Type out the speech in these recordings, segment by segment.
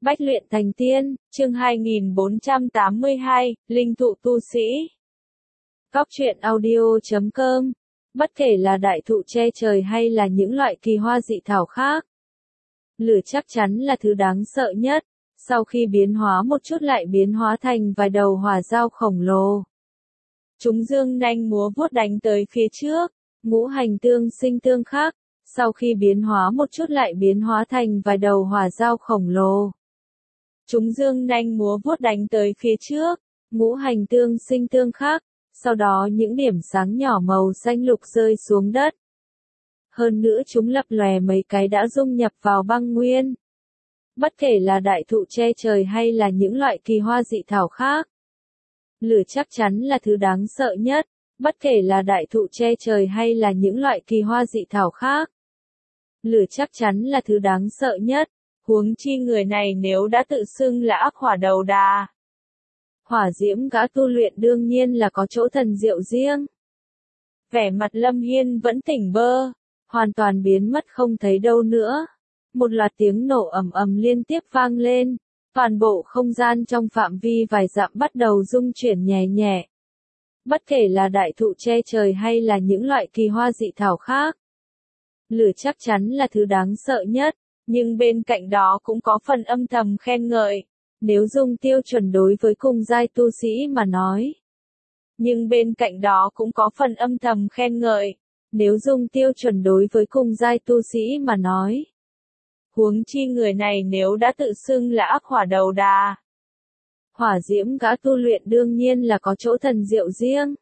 Bách luyện thành tiên, chương 2482, Linh thụ tu sĩ. Góc truyện audio.com. Bất kể là đại thụ che trời hay là những loại kỳ hoa dị thảo khác, lửa chắc chắn là thứ đáng sợ nhất. Sau khi biến hóa một chút lại biến hóa thành vài đầu hỏa dao khổng lồ. Chúng dương nanh múa vuốt đánh tới phía trước, ngũ hành tương sinh tương khắc. Sau khi biến hóa một chút lại biến hóa thành vài đầu hỏa dao khổng lồ. Chúng dương nanh múa vuốt đánh tới phía trước, ngũ hành tương sinh tương khắc. Sau đó những điểm sáng nhỏ màu xanh lục rơi xuống đất. Hơn nữa chúng lập lòe mấy cái đã dung nhập vào băng nguyên. Bất kể là đại thụ che trời hay là những loại kỳ hoa dị thảo khác, lửa chắc chắn là thứ đáng sợ nhất. Bất kể là đại thụ che trời hay là những loại kỳ hoa dị thảo khác, lửa chắc chắn là thứ đáng sợ nhất. Huống chi người này nếu đã tự xưng là ác hỏa đầu đà. Hỏa diễm gã tu luyện đương nhiên là có chỗ thần diệu riêng. Vẻ mặt Lâm Hiên vẫn tỉnh bơ, hoàn toàn biến mất không thấy đâu nữa. Một loạt tiếng nổ ầm ầm liên tiếp vang lên, toàn bộ không gian trong phạm vi vài dặm bắt đầu rung chuyển nhẹ nhẹ. Bất kể là đại thụ che trời hay là những loại kỳ hoa dị thảo khác, lửa chắc chắn là thứ đáng sợ nhất, nhưng bên cạnh đó cũng có phần âm thầm khen ngợi. Nếu dùng tiêu chuẩn đối với cùng giai tu sĩ mà nói. Nhưng bên cạnh đó cũng có phần âm thầm khen ngợi. Nếu dùng tiêu chuẩn đối với cùng giai tu sĩ mà nói. Huống chi người này nếu đã tự xưng là ác hỏa đầu đà. Hỏa diễm gã tu luyện đương nhiên là có chỗ thần diệu riêng.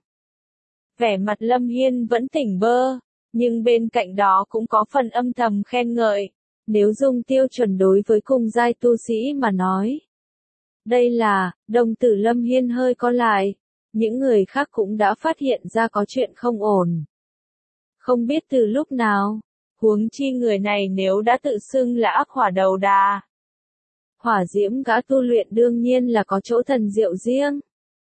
Vẻ mặt Lâm Hiên vẫn tỉnh bơ, nhưng bên cạnh đó cũng có phần âm thầm khen ngợi. Nếu dùng tiêu chuẩn đối với cùng giai tu sĩ mà nói. Đây là, đồng tử Lâm Hiên hơi co lại. Những người khác cũng đã phát hiện ra có chuyện không ổn. Không biết từ lúc nào, huống chi người này nếu đã tự xưng là ác hỏa đầu đà. Hỏa diễm gã tu luyện đương nhiên là có chỗ thần diệu riêng.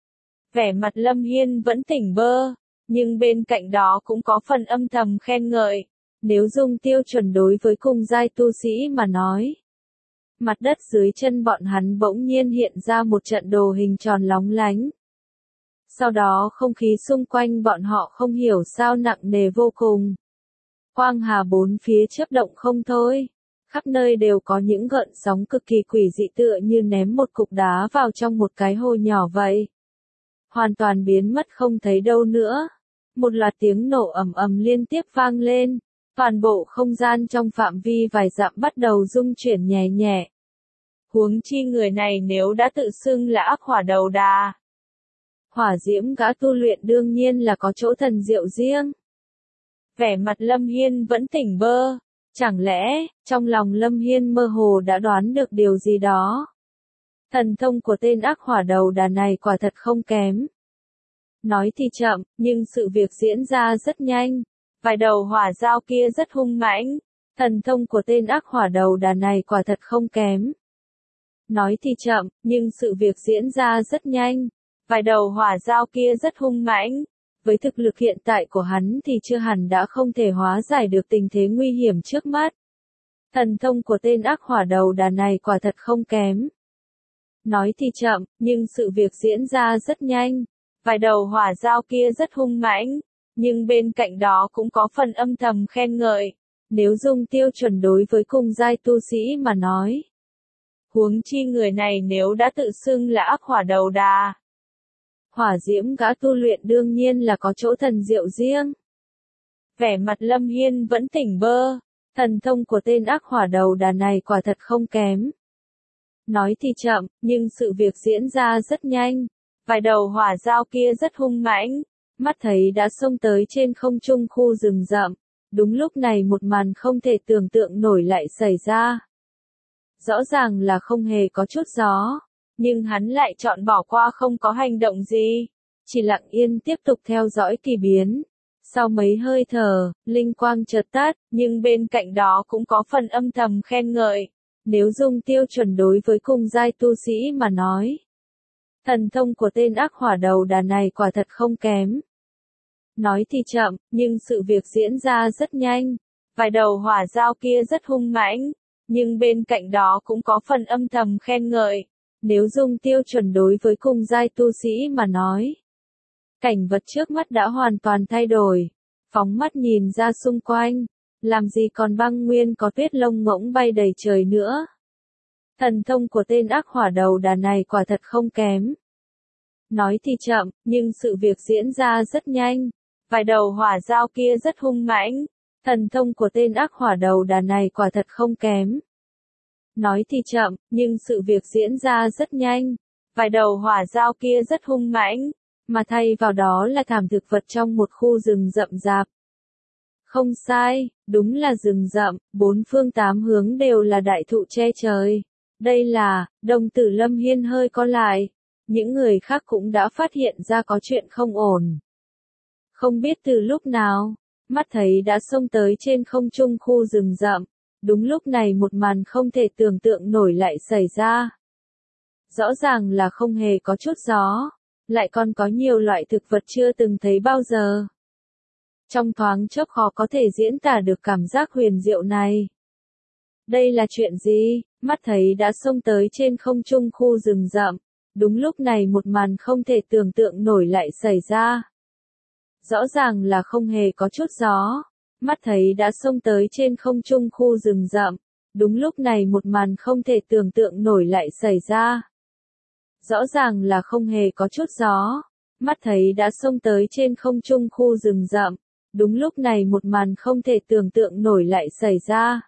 Vẻ mặt Lâm Hiên vẫn tỉnh bơ, nhưng bên cạnh đó cũng có phần âm thầm khen ngợi. Nếu dùng tiêu chuẩn đối với cùng giai tu sĩ mà nói. Mặt đất dưới chân bọn hắn bỗng nhiên hiện ra một trận đồ hình tròn lóng lánh. Sau đó không khí xung quanh bọn họ không hiểu sao nặng nề vô cùng. Quang hà bốn phía chớp động không thôi. Khắp nơi đều có những gợn sóng cực kỳ quỷ dị tựa như ném một cục đá vào trong một cái hồ nhỏ vậy. Hoàn toàn biến mất không thấy đâu nữa. Một loạt tiếng nổ ầm ầm liên tiếp vang lên. Toàn bộ không gian trong phạm vi vài dặm bắt đầu rung chuyển nhẹ nhẹ. Huống chi người này nếu đã tự xưng là ác hỏa đầu đà. Hỏa diễm gã tu luyện đương nhiên là có chỗ thần diệu riêng. Vẻ mặt Lâm Hiên vẫn tỉnh bơ. Chẳng lẽ, trong lòng Lâm Hiên mơ hồ đã đoán được điều gì đó. Thần thông của tên ác hỏa đầu đà này quả thật không kém. Nói thì chậm, nhưng sự việc diễn ra rất nhanh. Vài đầu hỏa dao kia rất hung mãnh. Thần thông của tên ác hỏa đầu đà này quả thật không kém. Nói thì chậm, nhưng sự việc diễn ra rất nhanh. Vài đầu hỏa dao kia rất hung mãnh. Với thực lực hiện tại của hắn thì chưa hẳn đã không thể hóa giải được tình thế nguy hiểm trước mắt. Thần thông của tên ác hỏa đầu đà này quả thật không kém. Nói thì chậm, nhưng sự việc diễn ra rất nhanh. Vài đầu hỏa dao kia rất hung mãnh. Nhưng bên cạnh đó cũng có phần âm thầm khen ngợi. Nếu dùng tiêu chuẩn đối với cùng giai tu sĩ mà nói. Huống chi người này nếu đã tự xưng là ác hỏa đầu đà. Hỏa diễm gã tu luyện đương nhiên là có chỗ thần diệu riêng. Vẻ mặt Lâm Hiên vẫn tỉnh bơ. Thần thông của tên ác hỏa đầu đà này quả thật không kém. Nói thì chậm, nhưng sự việc diễn ra rất nhanh. Vài đầu hỏa dao kia rất hung mãnh. Mắt thấy đã xông tới trên không trung khu rừng rậm. Đúng lúc này một màn không thể tưởng tượng nổi lại xảy ra. Rõ ràng là không hề có chút gió. Nhưng hắn lại chọn bỏ qua không có hành động gì. Chỉ lặng yên tiếp tục theo dõi kỳ biến. Sau mấy hơi thở, linh quang chợt tắt, nhưng bên cạnh đó cũng có phần âm thầm khen ngợi. Nếu dùng tiêu chuẩn đối với cùng giai tu sĩ mà nói. Thần thông của tên ác hỏa đầu đà này quả thật không kém. Nói thì chậm, nhưng sự việc diễn ra rất nhanh. Vài đầu hỏa dao kia rất hung mãnh. nhưng bên cạnh đó cũng có phần âm thầm khen ngợi. Nếu dùng tiêu chuẩn đối với cùng giai tu sĩ mà nói, cảnh vật trước mắt đã hoàn toàn thay đổi. Phóng mắt nhìn ra xung quanh, làm gì còn băng nguyên có tuyết lông ngỗng bay đầy trời nữa. Thần thông của tên ác hỏa đầu đà này quả thật không kém. Nói thì chậm, nhưng sự việc diễn ra rất nhanh. Vài đầu hỏa dao kia rất hung mãnh. Thần thông của tên ác hỏa đầu đà này quả thật không kém. Nói thì chậm, nhưng sự việc diễn ra rất nhanh. Vài đầu hỏa dao kia rất hung mãnh, mà thay vào đó là thảm thực vật trong một khu rừng rậm rạp. Không sai, đúng là rừng rậm, bốn phương tám hướng đều là đại thụ che trời. Đây là, đồng tử Lâm Hiên hơi co lại. Những người khác cũng đã phát hiện ra có chuyện không ổn. Không biết từ lúc nào, mắt thấy đã xông tới trên không trung khu rừng rậm. Đúng lúc này một màn không thể tưởng tượng nổi lại xảy ra. Rõ ràng là không hề có chút gió, lại còn có nhiều loại thực vật chưa từng thấy bao giờ. Trong thoáng chốc khó có thể diễn tả được cảm giác huyền diệu này. Đây là chuyện gì? Mắt thấy đã xông tới trên không trung khu rừng rậm. Đúng lúc này một màn không thể tưởng tượng nổi lại xảy ra. Rõ ràng là không hề có chút gió. Mắt thấy đã xông tới trên không trung khu rừng rậm. Đúng lúc này một màn không thể tưởng tượng nổi lại xảy ra. Rõ ràng là không hề có chút gió. Mắt thấy đã xông tới trên không trung khu rừng rậm. Đúng lúc này một màn không thể tưởng tượng nổi lại xảy ra.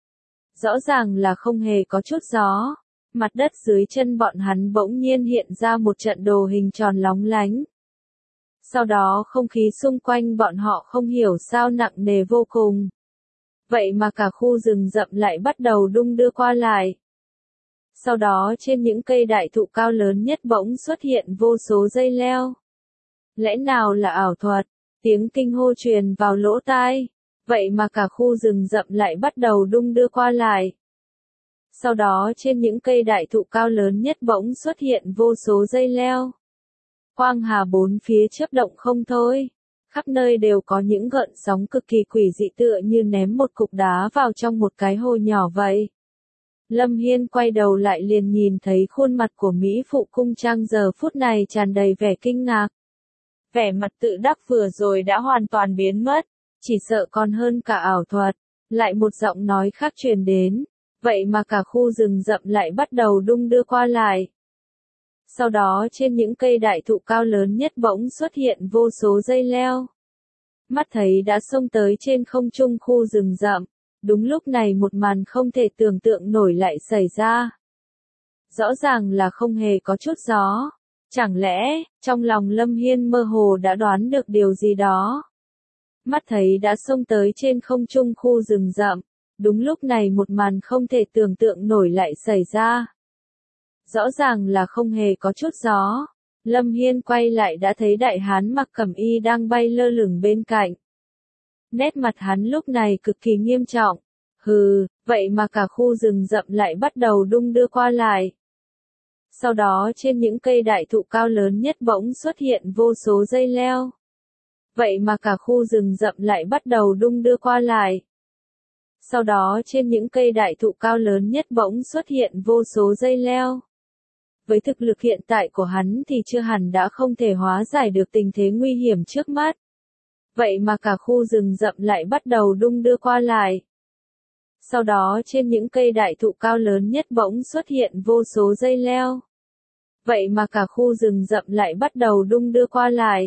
Rõ ràng là không hề có chút gió. Mặt đất dưới chân bọn hắn bỗng nhiên hiện ra một trận đồ hình tròn lóng lánh. Sau đó không khí xung quanh bọn họ không hiểu sao nặng nề vô cùng. Vậy mà cả khu rừng rậm lại bắt đầu đung đưa qua lại. Sau đó trên những cây đại thụ cao lớn nhất bỗng xuất hiện vô số dây leo. Lẽ nào là ảo thuật? Tiếng kinh hô truyền vào lỗ tai. Vậy mà cả khu rừng rậm lại bắt đầu đung đưa qua lại. Sau đó trên những cây đại thụ cao lớn nhất bỗng xuất hiện vô số dây leo. Quang hà bốn phía chớp động không thôi. Khắp nơi đều có những gợn sóng cực kỳ quỷ dị tựa như ném một cục đá vào trong một cái hồ nhỏ vậy. Lâm Hiên quay đầu lại liền nhìn thấy khuôn mặt của Mỹ Phụ Cung Trang giờ phút này tràn đầy vẻ kinh ngạc. Vẻ mặt tự đắc vừa rồi đã hoàn toàn biến mất, chỉ sợ còn hơn cả ảo thuật. Lại một giọng nói khác truyền đến, vậy mà cả khu rừng rậm lại bắt đầu đung đưa qua lại. Sau đó trên những cây đại thụ cao lớn nhất bỗng xuất hiện vô số dây leo. Mắt thấy đã xông tới trên không trung khu rừng rậm. Đúng lúc này một màn không thể tưởng tượng nổi lại xảy ra. Rõ ràng là không hề có chút gió. Chẳng lẽ, trong lòng Lâm Hiên mơ hồ đã đoán được điều gì đó. Mắt thấy đã xông tới trên không trung khu rừng rậm. Đúng lúc này một màn không thể tưởng tượng nổi lại xảy ra. Rõ ràng là không hề có chút gió. Lâm Hiên quay lại đã thấy đại hán mặc cẩm y đang bay lơ lửng bên cạnh. Nét mặt hắn lúc này cực kỳ nghiêm trọng. Hừ, vậy mà cả khu rừng rậm lại bắt đầu đung đưa qua lại. Sau đó trên những cây đại thụ cao lớn nhất bỗng xuất hiện vô số dây leo. Vậy mà cả khu rừng rậm lại bắt đầu đung đưa qua lại. Sau đó trên những cây đại thụ cao lớn nhất bỗng xuất hiện vô số dây leo. Với thực lực hiện tại của hắn thì chưa hẳn đã không thể hóa giải được tình thế nguy hiểm trước mắt. Vậy mà cả khu rừng rậm lại bắt đầu đung đưa qua lại. Sau đó trên những cây đại thụ cao lớn nhất bỗng xuất hiện vô số dây leo. Vậy mà cả khu rừng rậm lại bắt đầu đung đưa qua lại.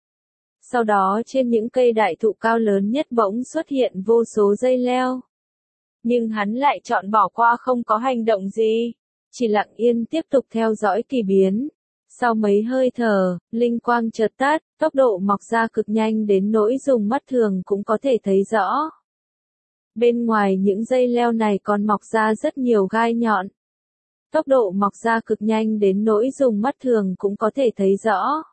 Sau đó trên những cây đại thụ cao lớn nhất bỗng xuất hiện vô số dây leo. Nhưng hắn lại chọn bỏ qua không có hành động gì. Chỉ lặng yên tiếp tục theo dõi kỳ biến. Sau mấy hơi thở, linh quang chợt tắt, tốc độ mọc ra cực nhanh đến nỗi dùng mắt thường cũng có thể thấy rõ. Bên ngoài những dây leo này còn mọc ra rất nhiều gai nhọn. Tốc độ mọc ra cực nhanh đến nỗi dùng mắt thường cũng có thể thấy rõ.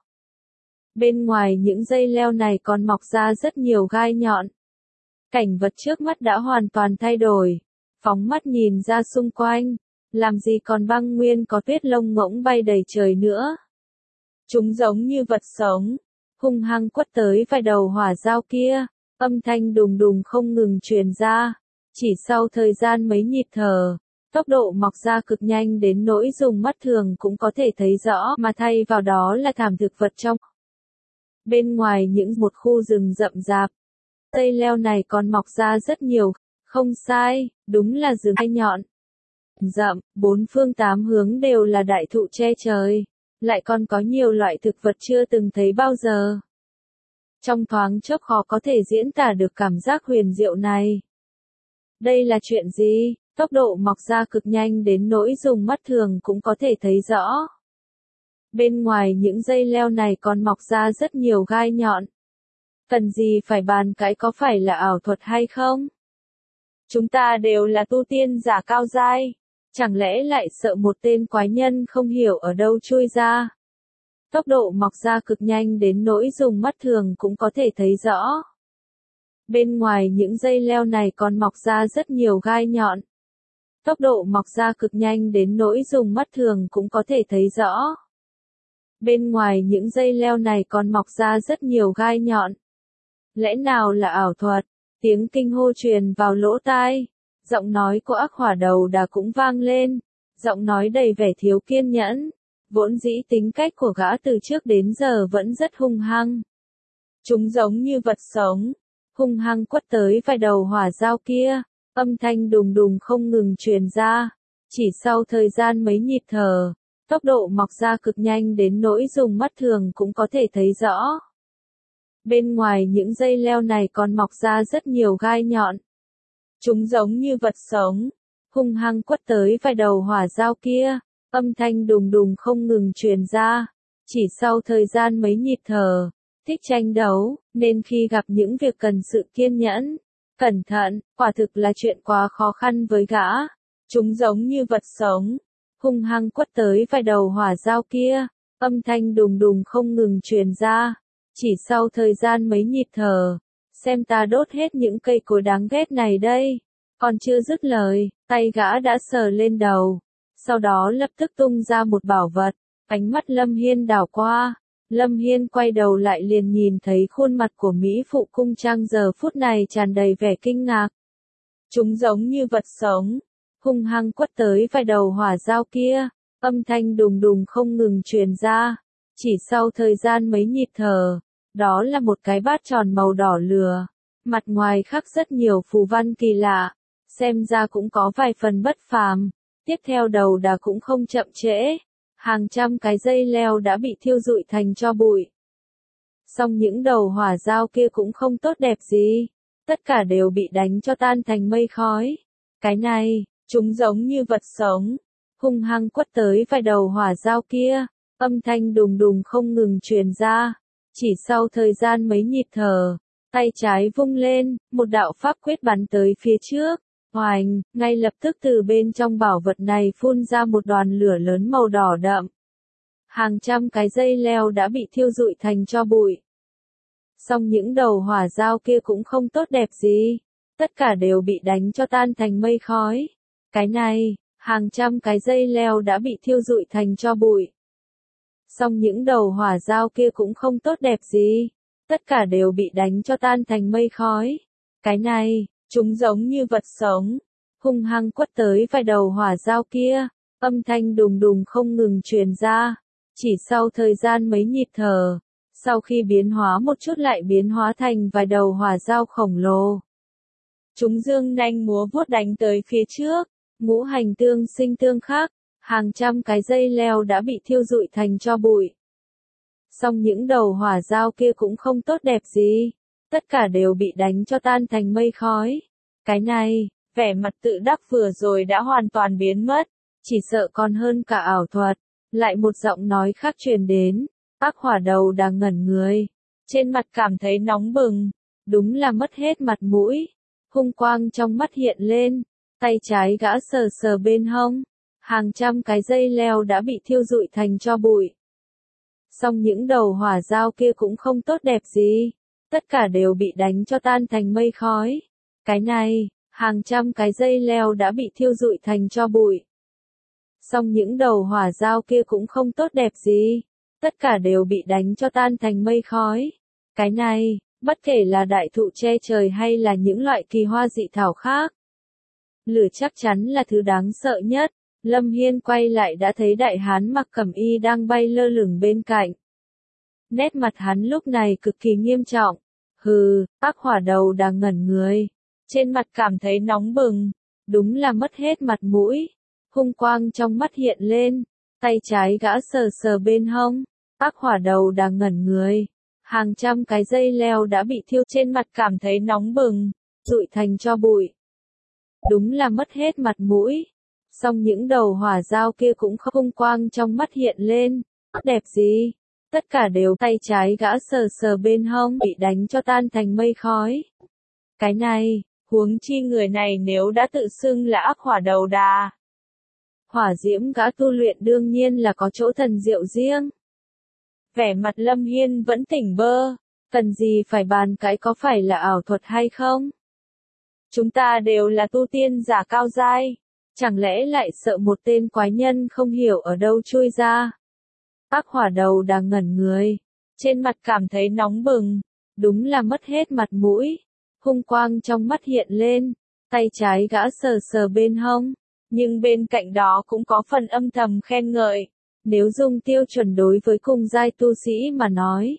Bên ngoài những dây leo này còn mọc ra rất nhiều gai nhọn. Cảnh vật trước mắt đã hoàn toàn thay đổi. Phóng mắt nhìn ra xung quanh. Làm gì còn băng nguyên có tuyết lông ngỗng bay đầy trời nữa. Chúng giống như vật sống. Hung hăng quất tới vài đầu hỏa dao kia. Âm thanh đùng đùng không ngừng truyền ra. Chỉ sau thời gian mấy nhịp thở, tốc độ mọc ra cực nhanh đến nỗi dùng mắt thường cũng có thể thấy rõ, mà thay vào đó là thảm thực vật trong. Bên ngoài những một khu rừng rậm rạp, dây leo này còn mọc ra rất nhiều, không sai, đúng là rừng gai nhọn. Rậm, bốn phương tám hướng đều là đại thụ che trời, lại còn có nhiều loại thực vật chưa từng thấy bao giờ. Trong thoáng chốc khó có thể diễn tả được cảm giác huyền diệu này. Đây là chuyện gì? Tốc độ mọc ra cực nhanh đến nỗi dùng mắt thường cũng có thể thấy rõ. Bên ngoài những dây leo này còn mọc ra rất nhiều gai nhọn. Cần gì phải bàn cãi có phải là ảo thuật hay không? Chúng ta đều là tu tiên giả cao giai, chẳng lẽ lại sợ một tên quái nhân không hiểu ở đâu chui ra? Tốc độ mọc ra cực nhanh đến nỗi dùng mắt thường cũng có thể thấy rõ. Bên ngoài những dây leo này còn mọc ra rất nhiều gai nhọn. Tốc độ mọc ra cực nhanh đến nỗi dùng mắt thường cũng có thể thấy rõ. Bên ngoài những dây leo này còn mọc ra rất nhiều gai nhọn. Lẽ nào là ảo thuật? Tiếng kinh hô truyền vào lỗ tai. Giọng nói của Ác Hỏa Đầu Đà cũng vang lên. Giọng nói đầy vẻ thiếu kiên nhẫn. Vốn dĩ tính cách của gã từ trước đến giờ vẫn rất hung hăng. Chúng giống như vật sống, hung hăng quất tới vài đầu hỏa dao kia, âm thanh đùng đùng không ngừng truyền ra. Chỉ sau thời gian mấy nhịp thở, tốc độ mọc ra cực nhanh đến nỗi dùng mắt thường cũng có thể thấy rõ. Bên ngoài những dây leo này còn mọc ra rất nhiều gai nhọn. Chúng giống như vật sống, hung hăng quất tới vài đầu hỏa dao kia, âm thanh đùng đùng không ngừng truyền ra. Chỉ sau thời gian mấy nhịp thở, thích tranh đấu, nên khi gặp những việc cần sự kiên nhẫn, cẩn thận, quả thực là chuyện quá khó khăn với gã. Chúng giống như vật sống, hung hăng quất tới vài đầu hỏa dao kia, âm thanh đùng đùng không ngừng truyền ra. Chỉ sau thời gian mấy nhịp thở, xem ta đốt hết những cây cối đáng ghét này đây. Còn chưa dứt lời, tay gã đã sờ lên đầu, sau đó lập tức tung ra một bảo vật. Ánh mắt Lâm Hiên đảo qua, Lâm Hiên quay đầu lại liền nhìn thấy khuôn mặt của Mỹ Phụ Cung Trang giờ phút này tràn đầy vẻ kinh ngạc. Chúng giống như vật sống, hung hăng quất tới vài đầu hỏa dao kia, âm thanh đùng đùng không ngừng truyền ra. Chỉ sau thời gian mấy nhịp thở, đó là một cái bát tròn màu đỏ lửa, mặt ngoài khắc rất nhiều phù văn kỳ lạ, xem ra cũng có vài phần bất phàm. Tiếp theo Đầu Đà cũng không chậm trễ, hàng trăm cái dây leo đã bị thiêu rụi thành tro bụi. Song những đầu hỏa dao kia cũng không tốt đẹp gì, tất cả đều bị đánh cho tan thành mây khói. Cái này, chúng giống như vật sống, hung hăng quất tới vài đầu hỏa dao kia, âm thanh đùng đùng không ngừng truyền ra. Chỉ sau thời gian mấy nhịp thở, tay trái vung lên, một đạo pháp quyết bắn tới phía trước. Oành, ngay lập tức từ bên trong bảo vật này phun ra một đoàn lửa lớn màu đỏ đậm. Hàng trăm cái dây leo đã bị thiêu rụi thành tro bụi. Song những đầu hỏa dao kia cũng không tốt đẹp gì, tất cả đều bị đánh cho tan thành mây khói. Cái này, hàng trăm cái dây leo đã bị thiêu rụi thành tro bụi. Song những đầu hỏa dao kia cũng không tốt đẹp gì, tất cả đều bị đánh cho tan thành mây khói. Cái này, chúng giống như vật sống, hung hăng quất tới vài đầu hỏa dao kia, âm thanh đùng đùng không ngừng truyền ra. Chỉ sau thời gian mấy nhịp thở, sau khi biến hóa một chút lại biến hóa thành vài đầu hỏa dao khổng lồ. Chúng dương nanh múa vuốt đánh tới phía trước, ngũ hành tương sinh tương khắc, hàng trăm cái dây leo đã bị thiêu rụi thành tro bụi. Song những đầu hỏa dao kia cũng không tốt đẹp gì, tất cả đều bị đánh cho tan thành mây khói. Cái này, vẻ mặt tự đắc vừa rồi đã hoàn toàn biến mất, chỉ sợ còn hơn cả ảo thuật. Lại một giọng nói khác truyền đến, Ác Hỏa Đầu Đà ngẩn người, trên mặt cảm thấy nóng bừng, đúng là mất hết mặt mũi. Hung quang trong mắt hiện lên, tay trái gã sờ sờ bên hông, hàng trăm cái dây leo đã bị thiêu rụi thành tro bụi. Song những đầu hỏa dao kia cũng không tốt đẹp gì, tất cả đều bị đánh cho tan thành mây khói. Cái này, hàng trăm cái dây leo đã bị thiêu rụi thành tro bụi. Song những đầu hỏa dao kia cũng không tốt đẹp gì, tất cả đều bị đánh cho tan thành mây khói. Cái này, bất kể là đại thụ che trời hay là những loại kỳ hoa dị thảo khác, Lửa chắc chắn là thứ đáng sợ nhất. Lâm Hiên quay lại đã thấy đại hán mặc cẩm y đang bay lơ lửng bên cạnh. Nét mặt hắn lúc này cực kỳ nghiêm trọng. Hừ, ác hỏa đầu đang ngẩn người. Trên mặt cảm thấy nóng bừng. Đúng là mất hết mặt mũi. Hung quang trong mắt hiện lên. Tay trái gã sờ sờ bên hông. Ác hỏa đầu đang ngẩn người. Hàng trăm cái dây leo đã bị thiêu trên mặt cảm thấy nóng bừng. Rụi thành tro bụi. Đúng là mất hết mặt mũi. Song những đầu hỏa dao kia cũng không, hung quang trong mắt hiện lên. Đẹp gì? Tất cả đều tay trái gã sờ sờ bên hông bị đánh cho tan thành mây khói. Cái này, huống chi người này nếu đã tự xưng là ác hỏa đầu đà. Hỏa diễm gã tu luyện đương nhiên là có chỗ thần diệu riêng. Vẻ mặt Lâm Hiên vẫn tỉnh bơ, cần gì phải bàn cái có phải là ảo thuật hay không? Chúng ta đều là tu tiên giả cao giai, chẳng lẽ lại sợ một tên quái nhân không hiểu ở đâu chui ra? Ác hỏa đầu đang ngẩn người, trên mặt cảm thấy nóng bừng, đúng là mất hết mặt mũi, hung quang trong mắt hiện lên, tay trái gã sờ sờ bên hông, nhưng bên cạnh đó cũng có phần âm thầm khen ngợi, nếu dùng tiêu chuẩn đối với cùng giai tu sĩ mà nói.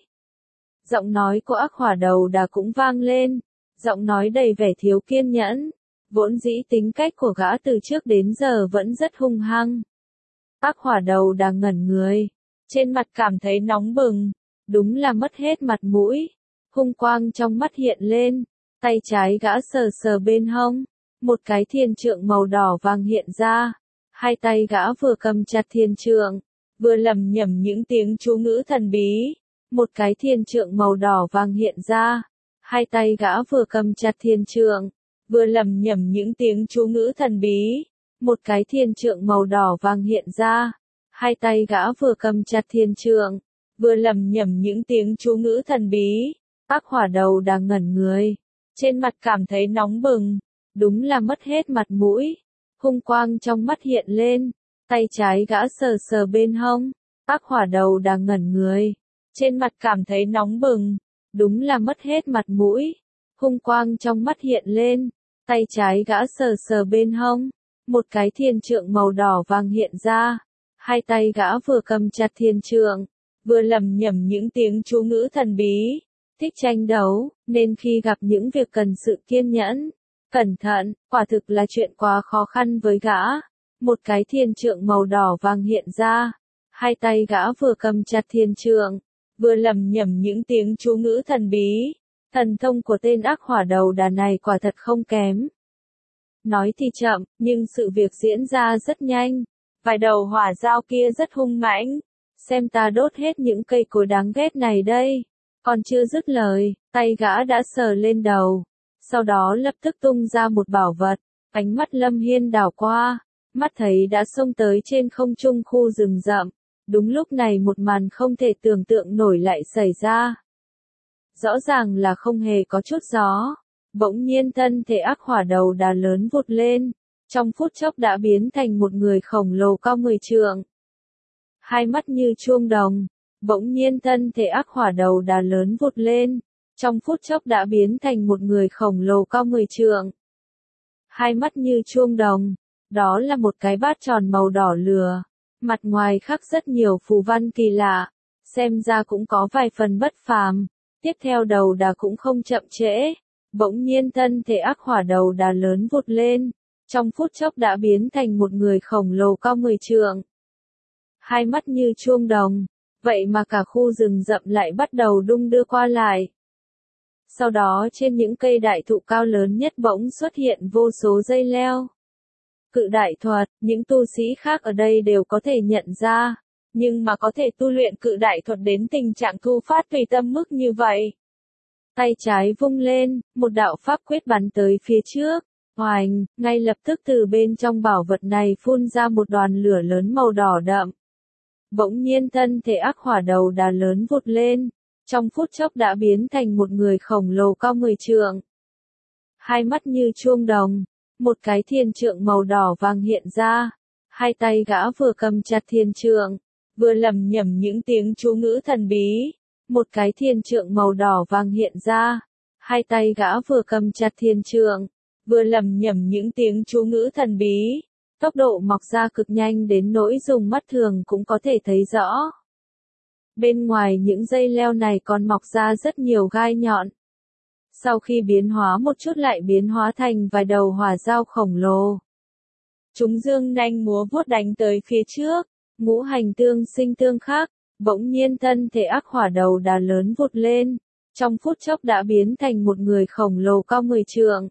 Giọng nói của ác hỏa đầu đà cũng vang lên, giọng nói đầy vẻ thiếu kiên nhẫn, vốn dĩ tính cách của gã từ trước đến giờ vẫn rất hung hăng. Ác hỏa đầu đà ngẩn người, trên mặt cảm thấy nóng bừng, đúng là mất hết mặt mũi, hung quang trong mắt hiện lên, tay trái gã sờ sờ bên hông, một cái thiên trượng màu đỏ vàng hiện ra, hai tay gã vừa cầm chặt thiên trượng, vừa lẩm nhẩm những tiếng chú ngữ thần bí, một cái thiên trượng màu đỏ vàng hiện ra, hai tay gã vừa cầm chặt thiên trượng, vừa lẩm nhẩm những tiếng chú ngữ thần bí, một cái thiên trượng màu đỏ vàng hiện ra, hai tay gã vừa cầm chặt thiên trượng, vừa lẩm nhẩm những tiếng chú ngữ thần bí, ác hỏa đầu đang ngẩn người, trên mặt cảm thấy nóng bừng, đúng là mất hết mặt mũi, hung quang trong mắt hiện lên, tay trái gã sờ sờ bên hông, ác hỏa đầu đang ngẩn người, trên mặt cảm thấy nóng bừng, đúng là mất hết mặt mũi, hung quang trong mắt hiện lên, tay trái gã sờ sờ bên hông, một cái thiên trượng màu đỏ vàng hiện ra, hai tay gã vừa cầm chặt thiên trượng, vừa lẩm nhẩm những tiếng chú ngữ thần bí, thích tranh đấu, nên khi gặp những việc cần sự kiên nhẫn, cẩn thận, quả thực là chuyện quá khó khăn với gã. Một cái thiên trượng màu đỏ vàng hiện ra, hai tay gã vừa cầm chặt thiên trượng, vừa lẩm nhẩm những tiếng chú ngữ thần bí, thần thông của tên ác hỏa đầu đà này quả thật không kém. Nói thì chậm, nhưng sự việc diễn ra rất nhanh, vài đầu hỏa dao kia rất hung mãnh, xem ta đốt hết những cây cối đáng ghét này đây, còn chưa dứt lời, tay gã đã sờ lên đầu, sau đó lập tức tung ra một bảo vật, ánh mắt Lâm Hiên đảo qua. Mắt thấy đã xông tới trên không trung khu rừng rậm, đúng lúc này một màn không thể tưởng tượng nổi lại xảy ra. Rõ ràng là không hề có chút gió, bỗng nhiên thân thể ác hỏa đầu đà lớn vụt lên, trong phút chốc đã biến thành một người khổng lồ cao 10 trượng. Hai mắt như chuông đồng, bỗng nhiên thân thể ác hỏa đầu đà lớn vụt lên, trong phút chốc đã biến thành một người khổng lồ cao 10 trượng. Hai mắt như chuông đồng. Đó là một cái bát tròn màu đỏ lửa, mặt ngoài khắc rất nhiều phù văn kỳ lạ, xem ra cũng có vài phần bất phàm. Tiếp theo đầu đà cũng không chậm trễ, bỗng nhiên thân thể ác hỏa đầu đà lớn vụt lên, trong phút chốc đã biến thành một người khổng lồ cao 10 trượng. Hai mắt như chuông đồng, vậy mà cả khu rừng rậm lại bắt đầu đung đưa qua lại. Sau đó trên những cây đại thụ cao lớn nhất bỗng xuất hiện vô số dây leo. Cự đại thuật, những tu sĩ khác ở đây đều có thể nhận ra, nhưng mà có thể tu luyện cự đại thuật đến tình trạng thu phát tùy tâm mức như vậy. Tay trái vung lên, một đạo pháp quyết bắn tới phía trước, hoành, ngay lập tức từ bên trong bảo vật này phun ra một đoàn lửa lớn màu đỏ đậm. Bỗng nhiên thân thể ác hỏa đầu đà lớn vụt lên, trong phút chốc đã biến thành một người khổng lồ cao 10 trượng. Hai mắt như chuông đồng. Một cái thiên trượng màu đỏ vàng hiện ra, hai tay gã vừa cầm chặt thiên trượng, vừa lẩm nhẩm những tiếng chú ngữ thần bí, một cái thiên trượng màu đỏ vàng hiện ra, hai tay gã vừa cầm chặt thiên trượng, vừa lẩm nhẩm những tiếng chú ngữ thần bí, tốc độ mọc ra cực nhanh đến nỗi dùng mắt thường cũng có thể thấy rõ. Bên ngoài những dây leo này còn mọc ra rất nhiều gai nhọn. Sau khi biến hóa một chút lại biến hóa thành vài đầu hỏa dao khổng lồ. Chúng dương nanh múa vuốt đánh tới phía trước, ngũ hành tương sinh tương khắc, bỗng nhiên thân thể ác hỏa đầu đà lớn vụt lên, trong phút chốc đã biến thành một người khổng lồ cao 10 trượng.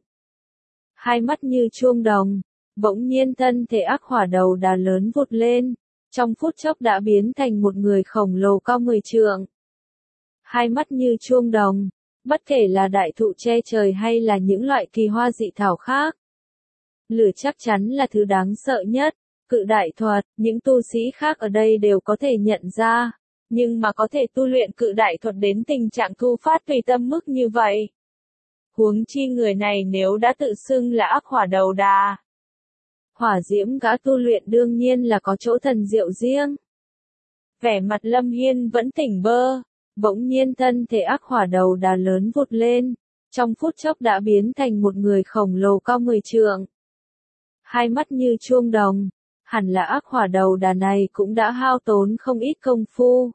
Hai mắt như chuông đồng, bỗng nhiên thân thể ác hỏa đầu đà lớn vụt lên, trong phút chốc đã biến thành một người khổng lồ cao 10 trượng. Hai mắt như chuông đồng, bất kể là đại thụ che trời hay là những loại kỳ hoa dị thảo khác. Lửa chắc chắn là thứ đáng sợ nhất, cự đại thuật, những tu sĩ khác ở đây đều có thể nhận ra, nhưng mà có thể tu luyện cự đại thuật đến tình trạng thu phát tùy tâm mức như vậy. Huống chi người này nếu đã tự xưng là ác hỏa đầu đà. Hỏa diễm gã tu luyện đương nhiên là có chỗ thần diệu riêng. Vẻ mặt Lâm Hiên vẫn tỉnh bơ, bỗng nhiên thân thể ác hỏa đầu đà lớn vụt lên, trong phút chốc đã biến thành một người khổng lồ cao 10 trượng. Hai mắt như chuông đồng, hẳn là ác hỏa đầu đà này cũng đã hao tốn không ít công phu.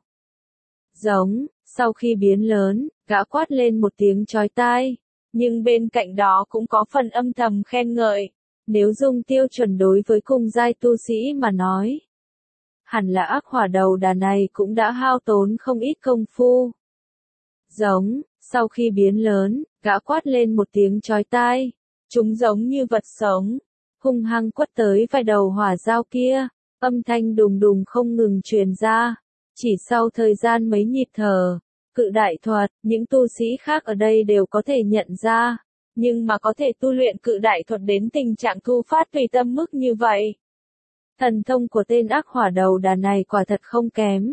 Giống, sau khi biến lớn, gã quát lên một tiếng chói tai, nhưng bên cạnh đó cũng có phần âm thầm khen ngợi, nếu dùng tiêu chuẩn đối với cùng giai tu sĩ mà nói. Hẳn là ác hỏa đầu đà này cũng đã hao tốn không ít công phu. Giống, sau khi biến lớn, gã quát lên một tiếng chói tai, chúng giống như vật sống, hung hăng quất tới vài đầu hỏa dao kia, âm thanh đùng đùng không ngừng truyền ra, chỉ sau thời gian mấy nhịp thở, cự đại thuật, những tu sĩ khác ở đây đều có thể nhận ra, nhưng mà có thể tu luyện cự đại thuật đến tình trạng thu phát tùy tâm mức như vậy. Thần thông của tên ác hỏa đầu đà này quả thật không kém.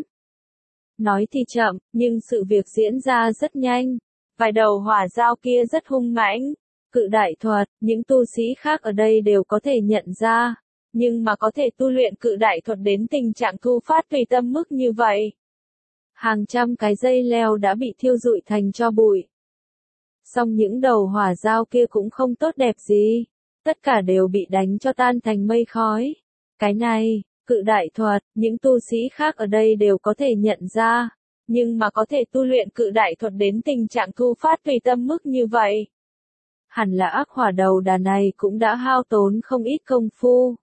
Nói thì chậm, nhưng sự việc diễn ra rất nhanh, vài đầu hỏa dao kia rất hung mãnh. Cự đại thuật, những tu sĩ khác ở đây đều có thể nhận ra, nhưng mà có thể tu luyện cự đại thuật đến tình trạng thu phát tùy tâm mức như vậy. Hàng trăm cái dây leo đã bị thiêu rụi thành tro bụi. Song những đầu hỏa dao kia cũng không tốt đẹp gì, tất cả đều bị đánh cho tan thành mây khói. Cái này, cự đại thuật, những tu sĩ khác ở đây đều có thể nhận ra, nhưng mà có thể tu luyện cự đại thuật đến tình trạng thu phát tùy tâm mức như vậy. Hẳn là ác hỏa đầu đà này cũng đã hao tốn không ít công phu.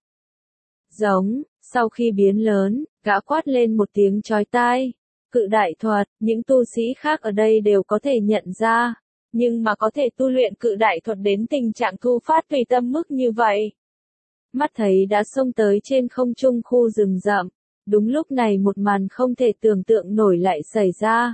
Giống, sau khi biến lớn, gã quát lên một tiếng chói tai, cự đại thuật, những tu sĩ khác ở đây đều có thể nhận ra, nhưng mà có thể tu luyện cự đại thuật đến tình trạng thu phát tùy tâm mức như vậy. Mắt thấy đã xông tới trên không trung khu rừng rậm, đúng lúc này một màn không thể tưởng tượng nổi lại xảy ra.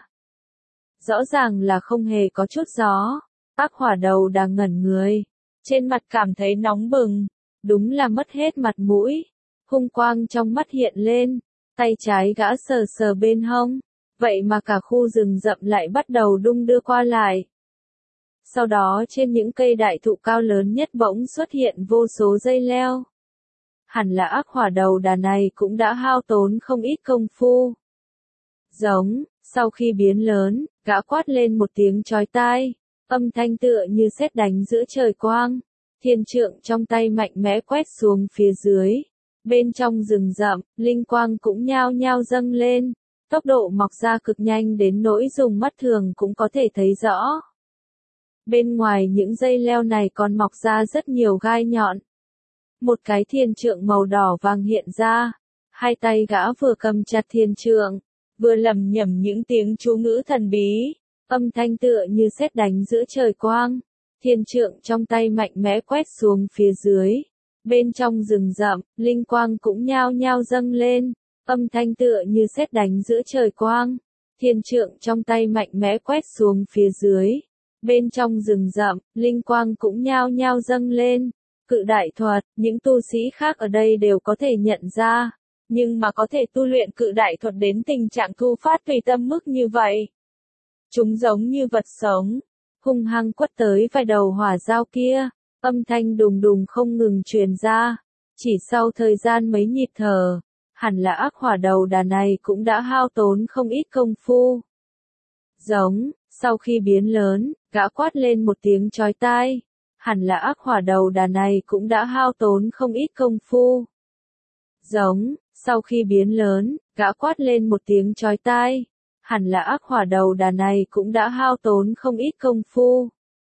Rõ ràng là không hề có chút gió. Ác hỏa đầu đang ngẩn người, trên mặt cảm thấy nóng bừng, đúng là mất hết mặt mũi, hung quang trong mắt hiện lên, tay trái gã sờ sờ bên hông, vậy mà cả khu rừng rậm lại bắt đầu đung đưa qua lại. Sau đó trên những cây đại thụ cao lớn nhất bỗng xuất hiện vô số dây leo. Hẳn là ác hỏa đầu đà này cũng đã hao tốn không ít công phu. Giống, sau khi biến lớn, gã quát lên một tiếng chói tai. Âm thanh tựa như sét đánh giữa trời quang, thiên trượng trong tay mạnh mẽ quét xuống phía dưới. Bên trong rừng rậm, linh quang cũng nhao nhao dâng lên, tốc độ mọc ra cực nhanh đến nỗi dùng mắt thường cũng có thể thấy rõ. Bên ngoài những dây leo này còn mọc ra rất nhiều gai nhọn. Một cái thiên trượng màu đỏ vàng hiện ra, hai tay gã vừa cầm chặt thiên trượng, vừa lẩm nhẩm những tiếng chú ngữ thần bí. Âm thanh tựa như sét đánh giữa trời quang, thiên trượng trong tay mạnh mẽ quét xuống phía dưới. Bên trong rừng rậm, linh quang cũng nhao nhao dâng lên, âm thanh tựa như sét đánh giữa trời quang, thiên trượng trong tay mạnh mẽ quét xuống phía dưới. Bên trong rừng rậm, linh quang cũng nhao nhao dâng lên, cự đại thuật, những tu sĩ khác ở đây đều có thể nhận ra, nhưng mà có thể tu luyện cự đại thuật đến tình trạng thu phát tùy tâm mức như vậy. Chúng giống như vật sống, hung hăng quất tới vài đầu hỏa dao kia, âm thanh đùng đùng không ngừng truyền ra, chỉ sau thời gian mấy nhịp thở, hẳn là ác hỏa đầu đà này cũng đã hao tốn không ít công phu. Giống, sau khi biến lớn, gã quát lên một tiếng chói tai, Hẳn là ác hỏa đầu đà này cũng đã hao tốn không ít công phu. Giống, sau khi biến lớn, gã quát lên một tiếng chói tai. Hẳn là ác hỏa đầu đà này cũng đã hao tốn không ít công phu.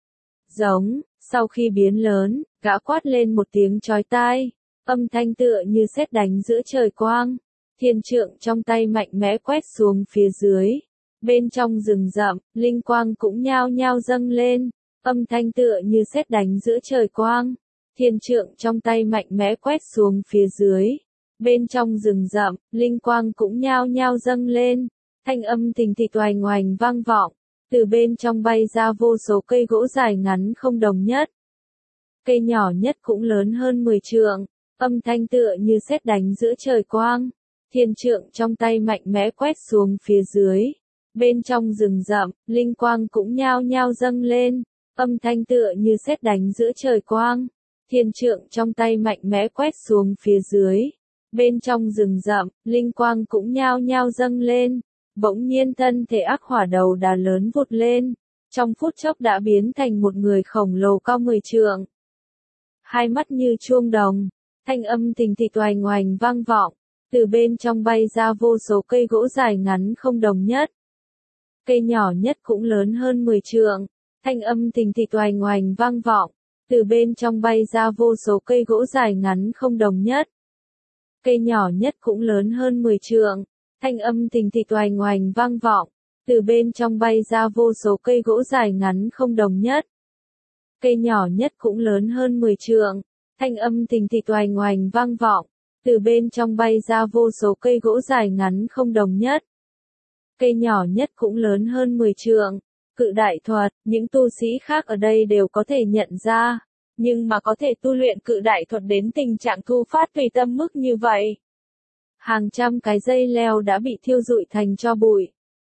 Giống, sau khi biến lớn, gã quát lên một tiếng chói tai. Âm thanh tựa như sét đánh giữa trời quang. Thiên trượng trong tay mạnh mẽ quét xuống phía dưới. Bên trong rừng rậm, linh quang cũng nhao nhao dâng lên. Âm thanh tựa như sét đánh giữa trời quang. Thiên trượng trong tay mạnh mẽ quét xuống phía dưới. Bên trong rừng rậm, linh quang cũng nhao nhao dâng lên. Thanh âm thình thịch oành oành vang vọng. Từ bên trong bay ra vô số cây gỗ dài ngắn không đồng nhất. Cây nhỏ nhất cũng lớn hơn 10 trượng. Âm thanh tựa như sét đánh giữa trời quang. Thiên trượng trong tay mạnh mẽ quét xuống phía dưới. Bên trong rừng rậm, linh quang cũng nhao nhao dâng lên. Âm thanh tựa như sét đánh giữa trời quang. Thiên trượng trong tay mạnh mẽ quét xuống phía dưới. Bên trong rừng rậm, linh quang cũng nhao nhao dâng lên. Bỗng nhiên thân thể ác hỏa đầu đà lớn vụt lên. Trong phút chốc đã biến thành một người khổng lồ cao 10 trượng. Hai mắt như chuông đồng. Thanh âm thình thịch oành oành vang vọng. Từ bên trong bay ra vô số cây gỗ dài ngắn không đồng nhất. Cây nhỏ nhất cũng lớn hơn 10 trượng. Thanh âm thình thịch oành oành vang vọng. Từ bên trong bay ra vô số cây gỗ dài ngắn không đồng nhất. Cây nhỏ nhất cũng lớn hơn 10 trượng. Thanh âm thình thịch oành oành vang vọng. Từ bên trong bay ra vô số cây gỗ dài ngắn không đồng nhất. Cây nhỏ nhất cũng lớn hơn 10 trượng. Thanh âm thình thịch oành oành vang vọng. Từ bên trong bay ra vô số cây gỗ dài ngắn không đồng nhất. Cây nhỏ nhất cũng lớn hơn 10 trượng. Cự đại thuật, những tu sĩ khác ở đây đều có thể nhận ra. Nhưng mà có thể tu luyện cự đại thuật đến tình trạng thu phát tùy tâm mức như vậy. Hàng trăm cái dây leo đã bị thiêu rụi thành tro bụi.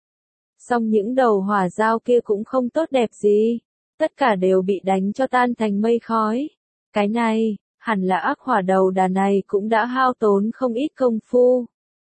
Song những đầu hỏa dao kia cũng không tốt đẹp gì. Tất cả đều bị đánh cho tan thành mây khói. Cái này, hẳn là ác hỏa đầu đà này cũng đã hao tốn không ít công phu.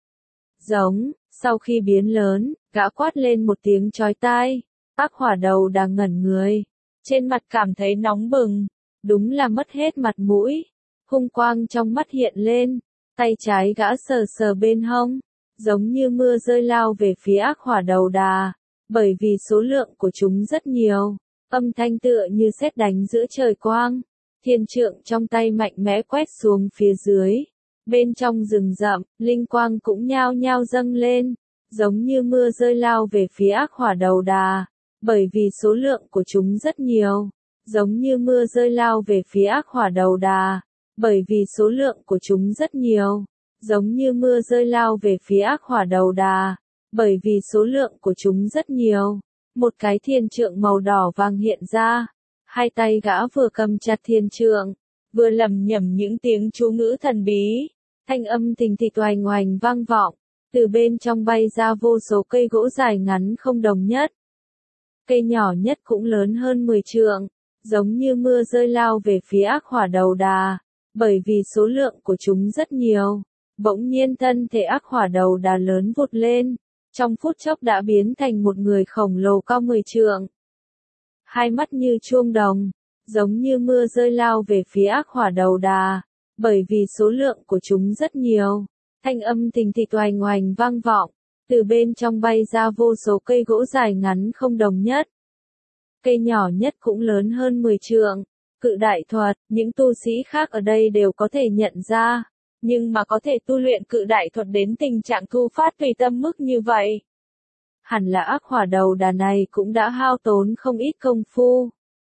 Giống, sau khi biến lớn, gã quát lên một tiếng chói tai. Ác hỏa đầu đà ngẩn người. Trên mặt cảm thấy nóng bừng. Đúng là mất hết mặt mũi. Hung quang trong mắt hiện lên. Tay trái gã sờ sờ bên hông. Giống như mưa rơi lao về phía ác hỏa đầu đà. Bởi vì số lượng của chúng rất nhiều. Âm thanh tựa như sét đánh giữa trời quang. Thiên trượng trong tay mạnh mẽ quét xuống phía dưới. Bên trong rừng rậm, linh quang cũng nhao nhao dâng lên. Giống như mưa rơi lao về phía ác hỏa đầu đà. Bởi vì số lượng của chúng rất nhiều. Giống như mưa rơi lao về phía ác hỏa đầu đà. Bởi vì số lượng của chúng rất nhiều. Giống như mưa rơi lao về phía ác hỏa đầu đà. Bởi vì số lượng của chúng rất nhiều. Một cái thiên trượng màu đỏ vàng hiện ra. Hai tay gã vừa cầm chặt thiên trượng. Vừa lẩm nhẩm những tiếng chú ngữ thần bí. Thanh âm thình thịch oành oành vang vọng. Từ bên trong bay ra vô số cây gỗ dài ngắn không đồng nhất. Cây nhỏ nhất cũng lớn hơn 10 trượng. Giống như mưa rơi lao về phía ác hỏa đầu đà. Bởi vì số lượng của chúng rất nhiều. Bỗng nhiên thân thể ác hỏa đầu đà lớn vụt lên. Trong phút chốc đã biến thành một người khổng lồ cao 10 trượng. Hai mắt như chuông đồng. Giống như mưa rơi lao về phía ác hỏa đầu đà. Bởi vì số lượng của chúng rất nhiều. Thanh âm thình thịch oành oành vang vọng. Từ bên trong bay ra vô số cây gỗ dài ngắn không đồng nhất. Cây nhỏ nhất cũng lớn hơn 10 trượng. Cự đại thuật, những tu sĩ khác ở đây đều có thể nhận ra. Nhưng mà có thể tu luyện cự đại thuật đến tình trạng thu phát tùy tâm mức như vậy. Hẳn là ác hỏa đầu đà này cũng đã hao tốn không ít công phu.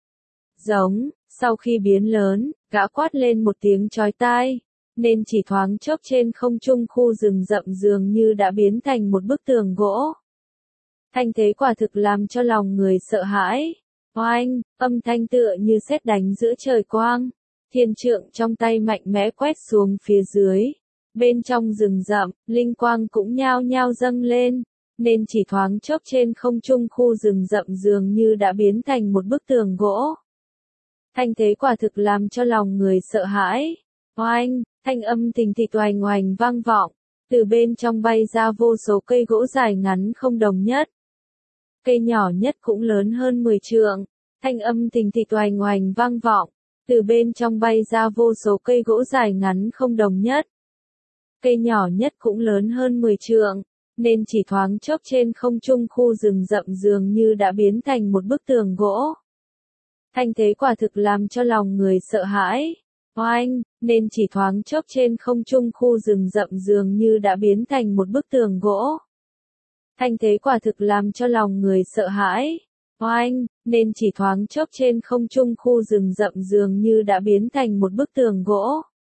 Giống, sau khi biến lớn, gã quát lên một tiếng chói tai. Nên chỉ thoáng chốc trên không trung khu rừng rậm dường như đã biến thành một bức tường gỗ. Thanh thế quả thực làm cho lòng người sợ hãi. Oanh, âm thanh tựa như sét đánh giữa trời quang. Thiên trượng trong tay mạnh mẽ quét xuống phía dưới. Bên trong rừng rậm, linh quang cũng nhao nhao dâng lên. Nên chỉ thoáng chốc trên không trung khu rừng rậm dường như đã biến thành một bức tường gỗ. Thanh thế quả thực làm cho lòng người sợ hãi. Oanh, thanh âm thình thịch oành oành vang vọng. Từ bên trong bay ra vô số cây gỗ dài ngắn không đồng nhất. Cây nhỏ nhất cũng lớn hơn 10 trượng. Thanh âm thình thịch oành oành vang vọng, từ bên trong bay ra vô số cây gỗ dài ngắn không đồng nhất. Cây nhỏ nhất cũng lớn hơn 10 trượng, nên chỉ thoáng chốc trên không trung khu rừng rậm dường như đã biến thành một bức tường gỗ. Thanh thế quả thực làm cho lòng người sợ hãi. Oanh, nên chỉ thoáng chốc trên không trung khu rừng rậm dường như đã biến thành một bức tường gỗ. Thanh thế quả thực làm cho lòng người sợ hãi. Oanh, nên chỉ thoáng chốc trên không trung khu rừng rậm dường như đã biến thành một bức tường gỗ.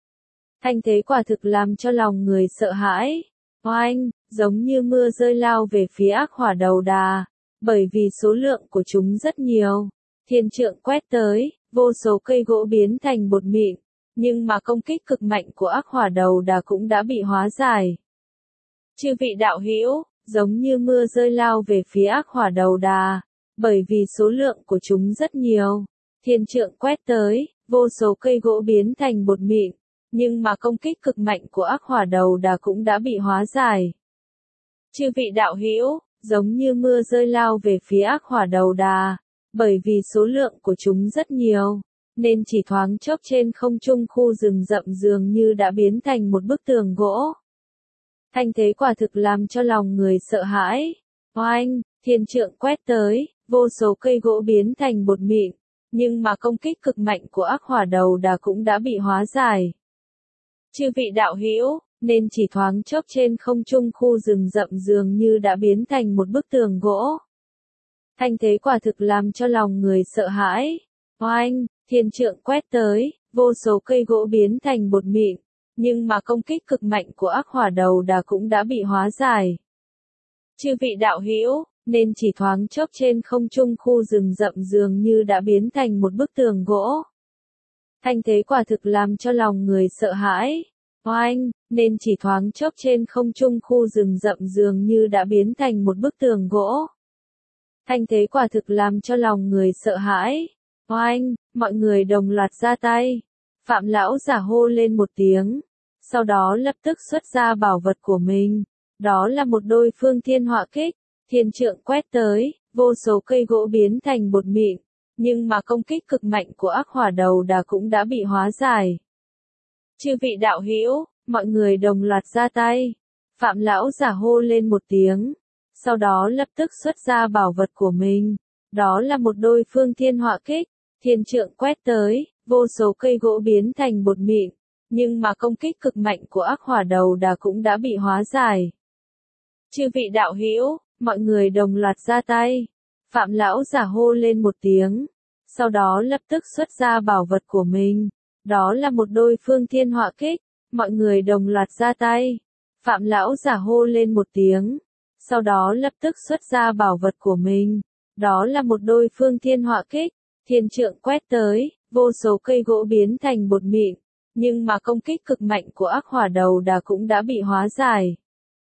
Thanh thế quả thực làm cho lòng người sợ hãi. Oanh, giống như mưa rơi lao về phía ác hỏa đầu đà, bởi vì số lượng của chúng rất nhiều. Thiên trượng quét tới, vô số cây gỗ biến thành bột mịn, nhưng mà công kích cực mạnh của ác hỏa đầu đà cũng đã bị hóa giải. Chư vị đạo hữu, giống như mưa rơi lao về phía ác hỏa đầu đà, bởi vì số lượng của chúng rất nhiều. Thiên trượng quét tới, vô số cây gỗ biến thành bột mịn, nhưng mà công kích cực mạnh của ác hỏa đầu đà cũng đã bị hóa giải. Chư vị đạo hữu, giống như mưa rơi lao về phía ác hỏa đầu đà, bởi vì số lượng của chúng rất nhiều, nên chỉ thoáng chốc trên không trung khu rừng rậm dường như đã biến thành một bức tường gỗ. Thanh thế quả thực làm cho lòng người sợ hãi. Oanh, thiên trượng quét tới, vô số cây gỗ biến thành bột mịn, nhưng mà công kích cực mạnh của ác hỏa đầu đà cũng đã bị hóa giải. Chư vị đạo hữu, nên chỉ thoáng chốc trên không trung khu rừng rậm dường như đã biến thành một bức tường gỗ. Thanh thế quả thực làm cho lòng người sợ hãi. Oanh, thiên trượng quét tới, vô số cây gỗ biến thành bột mịn, nhưng mà công kích cực mạnh của ác hỏa đầu đà cũng đã bị hóa giải. Chư vị đạo hữu, nên chỉ thoáng chốc trên không trung khu rừng rậm dường như đã biến thành một bức tường gỗ. Thanh thế quả thực làm cho lòng người sợ hãi. Oanh, nên chỉ thoáng chốc trên không trung khu rừng rậm dường như đã biến thành một bức tường gỗ. Thanh thế quả thực làm cho lòng người sợ hãi. Oanh, mọi người đồng loạt ra tay. Phạm lão giả hô lên một tiếng, sau đó lập tức xuất ra bảo vật của mình. Đó là một đôi phương thiên họa kích. Thiên trượng quét tới, vô số cây gỗ biến thành bột mịn, nhưng mà công kích cực mạnh của ác hỏa đầu đà cũng đã bị hóa giải. Chư vị đạo hữu, mọi người đồng loạt ra tay. Phạm lão giả hô lên một tiếng, sau đó lập tức xuất ra bảo vật của mình. Đó là một đôi phương thiên họa kích. Thiên trượng quét tới, vô số cây gỗ biến thành bột mịn, nhưng mà công kích cực mạnh của ác hỏa đầu đà cũng đã bị hóa giải. Chư vị đạo hữu, mọi người đồng loạt ra tay. Phạm lão giả hô lên một tiếng, sau đó lập tức xuất ra bảo vật của mình. Đó là một đôi phương thiên họa kích. Mọi người đồng loạt ra tay. Phạm lão giả hô lên một tiếng, sau đó lập tức xuất ra bảo vật của mình. Đó là một đôi phương thiên họa kích. Thiên trượng quét tới, vô số cây gỗ biến thành bột mịn, nhưng mà công kích cực mạnh của ác hỏa đầu đà cũng đã bị hóa giải.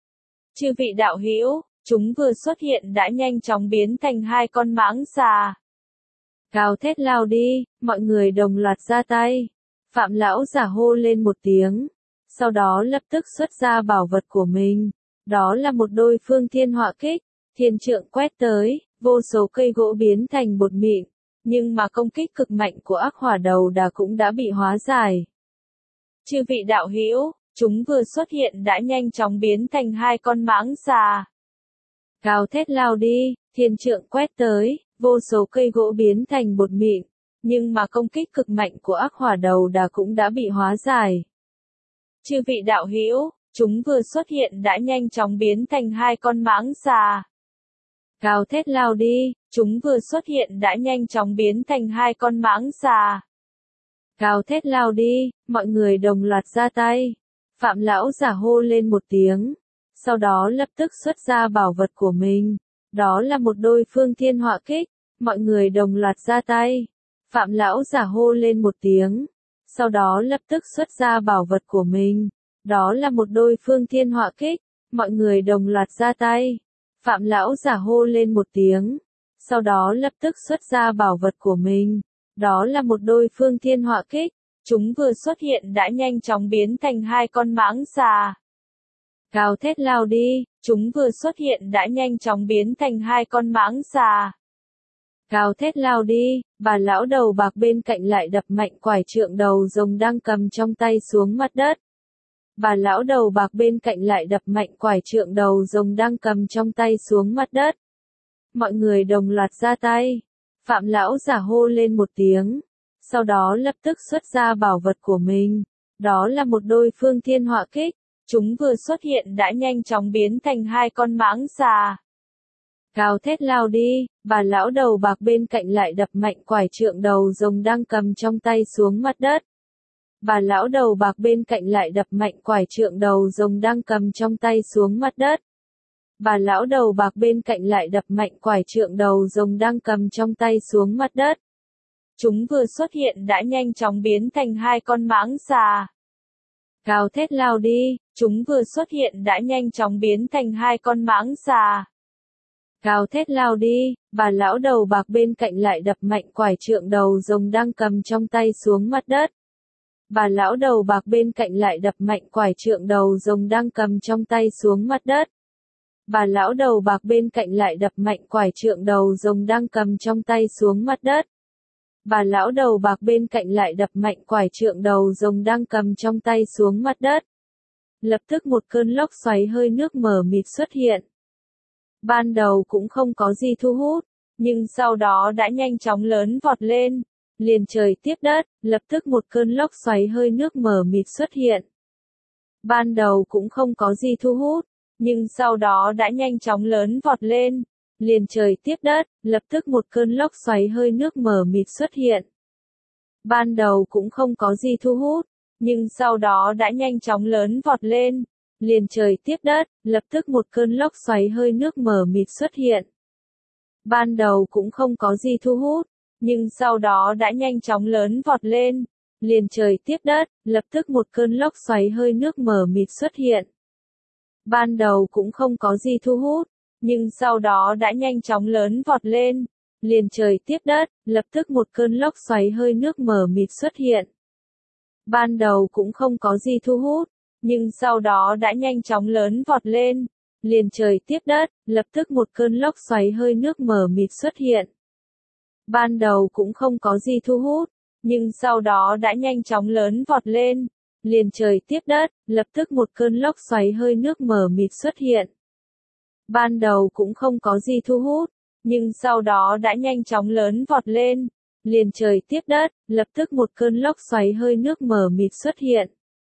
Chư vị đạo hữu, chúng vừa xuất hiện đã nhanh chóng biến thành hai con mãng xà. Gào thét lao đi, mọi người đồng loạt ra tay. Phạm lão giả hô lên một tiếng, sau đó lập tức xuất ra bảo vật của mình. Đó là một đôi phương thiên họa kích. Thiên trượng quét tới, vô số cây gỗ biến thành bột mịn, nhưng mà công kích cực mạnh của ác hỏa đầu đà cũng đã bị hóa giải. Chư vị đạo hữu, chúng vừa xuất hiện đã nhanh chóng biến thành hai con mãng xà. Gào thét lao đi, thiên trượng quét tới, vô số cây gỗ biến thành bột mịn, nhưng mà công kích cực mạnh của ác hỏa đầu đà cũng đã bị hóa giải. Chư vị đạo hữu, chúng vừa xuất hiện đã nhanh chóng biến thành hai con mãng xà. Gào thét lao đi, chúng vừa xuất hiện đã nhanh chóng biến thành hai con mãng xà. Gào thét lao đi, mọi người đồng loạt ra tay. Phạm lão giả hô lên một tiếng, sau đó lập tức xuất ra bảo vật của mình. Đó là một đôi phương thiên họa kích. Mọi người đồng loạt ra tay. Phạm lão giả hô lên một tiếng, sau đó lập tức xuất ra bảo vật của mình. Đó là một đôi phương thiên họa kích. Mọi người đồng loạt ra tay. Phạm lão giả hô lên một tiếng, sau đó lập tức xuất ra bảo vật của mình. Đó là một đôi phương thiên họa kích. Chúng vừa xuất hiện đã nhanh chóng biến thành hai con mãng xà. Gào thét lao đi, chúng vừa xuất hiện đã nhanh chóng biến thành hai con mãng xà. Gào thét lao đi, bà lão đầu bạc bên cạnh lại đập mạnh quải trượng đầu rồng đang cầm trong tay xuống mặt đất. Bà lão đầu bạc bên cạnh lại đập mạnh quải trượng đầu rồng đang cầm trong tay xuống mặt đất. Mọi người đồng loạt ra tay. Phạm lão giả hô lên một tiếng. Sau đó lập tức xuất ra bảo vật của mình. Đó là một đôi phương thiên họa kích. Chúng vừa xuất hiện đã nhanh chóng biến thành hai con mãng xà. Gào thét lao đi, bà lão đầu bạc bên cạnh lại đập mạnh quải trượng đầu rồng đang cầm trong tay xuống mặt đất. Bà lão đầu bạc bên cạnh lại đập mạnh quải trượng đầu rồng đang cầm trong tay xuống mặt đất. Bà lão đầu bạc bên cạnh lại đập mạnh quải trượng đầu rồng đang cầm trong tay xuống mặt đất. Chúng vừa xuất hiện đã nhanh chóng biến thành hai con mãng xà. Gào thét lao đi, chúng vừa xuất hiện đã nhanh chóng biến thành hai con mãng xà. Gào thét lao đi, bà lão đầu bạc bên cạnh lại đập mạnh quải trượng đầu rồng đang cầm trong tay xuống mặt đất. Bà lão đầu bạc bên cạnh lại đập mạnh quải trượng đầu rồng đang cầm trong tay xuống mặt đất. Bà lão đầu bạc bên cạnh lại đập mạnh quải trượng đầu rồng đang cầm trong tay xuống mặt đất. Bà lão đầu bạc bên cạnh lại đập mạnh quải trượng đầu rồng đang cầm trong tay xuống mặt đất. Lập tức một cơn lốc xoáy hơi nước mờ mịt xuất hiện. Ban đầu cũng không có gì thu hút, nhưng sau đó đã nhanh chóng lớn vọt lên, liền trời tiếp đất, lập tức một cơn lốc xoáy hơi nước mờ mịt xuất hiện. Ban đầu cũng không có gì thu hút, nhưng sau đó đã nhanh chóng lớn vọt lên, liền trời tiếp đất, lập tức một cơn lốc xoáy hơi nước mờ mịt xuất hiện. Ban đầu cũng không có gì thu hút, nhưng sau đó đã nhanh chóng lớn vọt lên, liền trời tiếp đất, lập tức một cơn lốc xoáy hơi nước mờ mịt xuất hiện. Ban đầu cũng không có gì thu hút, nhưng sau đó đã nhanh chóng lớn vọt lên, liền trời tiếp đất, lập tức một cơn lốc xoáy hơi nước mờ mịt xuất hiện. Ban đầu cũng không có gì thu hút, nhưng sau đó đã nhanh chóng lớn vọt lên, liền trời tiếp đất, lập tức một cơn lốc xoáy hơi nước mờ mịt xuất hiện. Ban đầu cũng không có gì thu hút, nhưng sau đó đã nhanh chóng lớn vọt lên, liền trời tiếp đất, lập tức một cơn lốc xoáy hơi nước mờ mịt xuất hiện. Ban đầu cũng không có gì thu hút, nhưng sau đó đã nhanh chóng lớn vọt lên, liền trời tiếp đất, lập tức một cơn lốc xoáy hơi nước mờ mịt xuất hiện. Ban đầu cũng không có gì thu hút, nhưng sau đó đã nhanh chóng lớn vọt lên, liền trời tiếp đất, lập tức một cơn lốc xoáy hơi nước mờ mịt xuất hiện.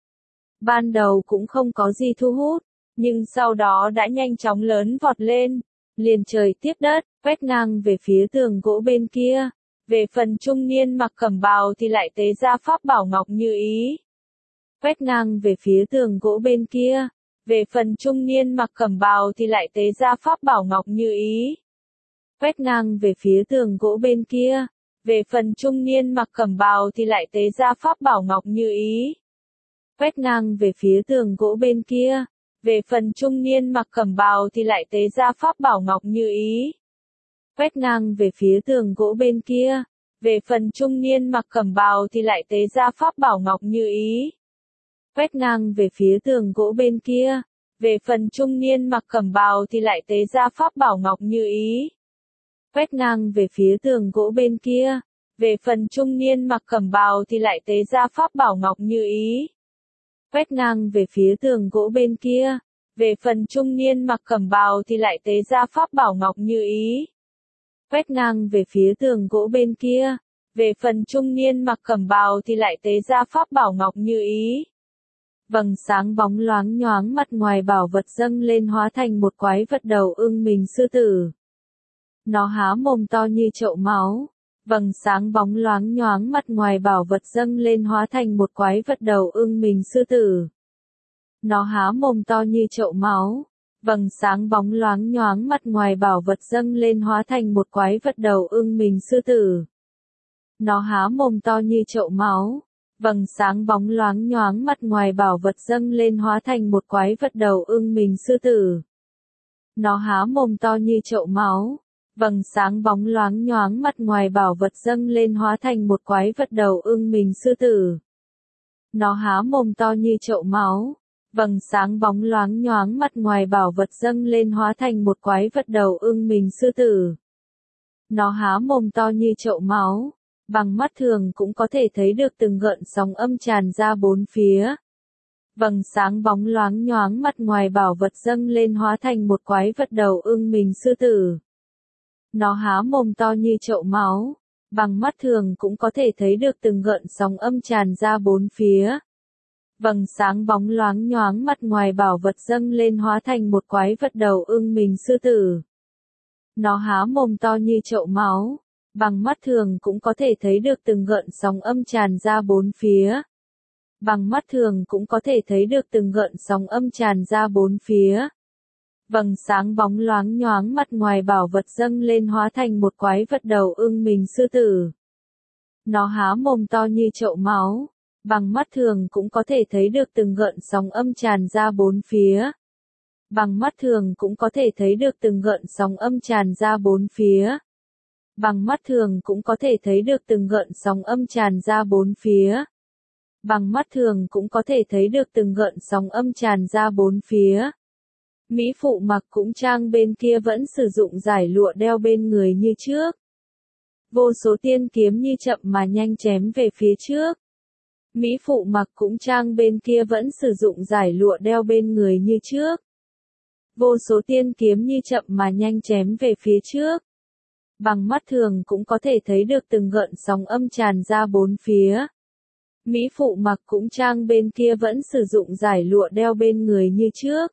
Ban đầu cũng không có gì thu hút, nhưng sau đó đã nhanh chóng lớn vọt lên, liền trời tiếp đất, quét ngang về phía tường gỗ bên kia. Về phần trung niên mặc cẩm bào thì lại tế ra pháp bảo ngọc như ý. Quét ngang về phía tường gỗ bên kia. Về phần trung niên mặc cẩm bào thì lại tế ra pháp bảo ngọc như ý. Quét ngang về phía tường gỗ bên kia. Về phần trung niên mặc cẩm bào thì lại tế ra pháp bảo ngọc như ý. Quét ngang về phía tường gỗ bên kia. Về phần trung niên mặc cẩm bào thì lại tế ra pháp bảo ngọc như ý. Quét ngang về phía tường gỗ bên kia. Về phần trung niên mặc cẩm bào thì lại tế ra pháp bảo ngọc như ý. Quét ngang về phía tường gỗ bên kia. Về phần trung niên mặc cẩm bào thì lại tế ra pháp bảo ngọc như ý. Quét ngang về phía tường gỗ bên kia. Về phần trung niên mặc cẩm bào thì lại tế ra pháp bảo ngọc như ý. Quét ngang về phía tường gỗ bên kia. Về phần trung niên mặc cẩm bào thì lại tế ra pháp bảo ngọc như ý. Quét ngang về phía tường gỗ bên kia. Về phần trung niên mặc cẩm bào thì lại tế ra pháp bảo ngọc như ý. Vầng sáng bóng loáng nhoáng mặt ngoài bảo vật dâng lên hóa thành một quái vật đầu ưng mình sư tử. Nó há mồm to như chậu máu. Vầng sáng bóng loáng nhoáng mặt ngoài bảo vật dâng lên hóa thành một quái vật đầu ưng mình sư tử. Nó há mồm to như chậu máu. Vầng sáng bóng loáng nhoáng mặt ngoài bảo vật dâng lên hóa thành một quái vật đầu ưng mình sư tử. Nó há mồm to như chậu máu. Vầng sáng bóng loáng nhoáng mặt ngoài bảo vật dâng lên hóa thành một quái vật đầu ưng mình sư tử. Nó há mồm to như chậu máu. Vầng sáng bóng loáng nhoáng mặt ngoài bảo vật dâng lên hóa thành một quái vật đầu ưng mình sư tử. Nó há mồm to như chậu máu. Vầng sáng bóng loáng nhoáng mặt ngoài bảo vật dâng lên hóa thành một quái vật đầu ưng mình sư tử. Nó há mồm to như chậu máu, bằng mắt thường cũng có thể thấy được từng gợn sóng âm tràn ra bốn phía. Vầng sáng bóng loáng nhoáng mặt ngoài bảo vật dâng lên hóa thành một quái vật đầu ưng mình sư tử. Nó há mồm to như chậu máu, bằng mắt thường cũng có thể thấy được từng gợn sóng âm tràn ra bốn phía. Vầng sáng bóng loáng nhoáng mặt ngoài bảo vật dâng lên hóa thành một quái vật đầu ưng mình sư tử. Nó há mồm to như chậu máu, bằng mắt thường cũng có thể thấy được từng gợn sóng âm tràn ra bốn phía. Bằng mắt thường cũng có thể thấy được từng gợn sóng âm tràn ra bốn phía. Vầng sáng bóng loáng nhoáng mặt ngoài bảo vật dâng lên hóa thành một quái vật đầu ưng mình sư tử. Nó há mồm to như chậu máu, bằng mắt thường cũng có thể thấy được từng gợn sóng âm tràn ra bốn phía. Bằng mắt thường cũng có thể thấy được từng gợn sóng âm tràn ra bốn phía. Bằng mắt thường cũng có thể thấy được từng gợn sóng âm tràn ra bốn phía. Bằng mắt thường cũng có thể thấy được từng gợn sóng âm tràn ra bốn phía. Mỹ phụ mặc cũng trang bên kia vẫn sử dụng dải lụa đeo bên người như trước. Vô số tiên kiếm như chậm mà nhanh chém về phía trước. Mỹ phụ mặc cũng trang bên kia vẫn sử dụng dải lụa đeo bên người như trước. Vô số tiên kiếm như chậm mà nhanh chém về phía trước. Bằng mắt thường cũng có thể thấy được từng gợn sóng âm tràn ra bốn phía. Mỹ phụ mặc cũng trang bên kia vẫn sử dụng dải lụa đeo bên người như trước.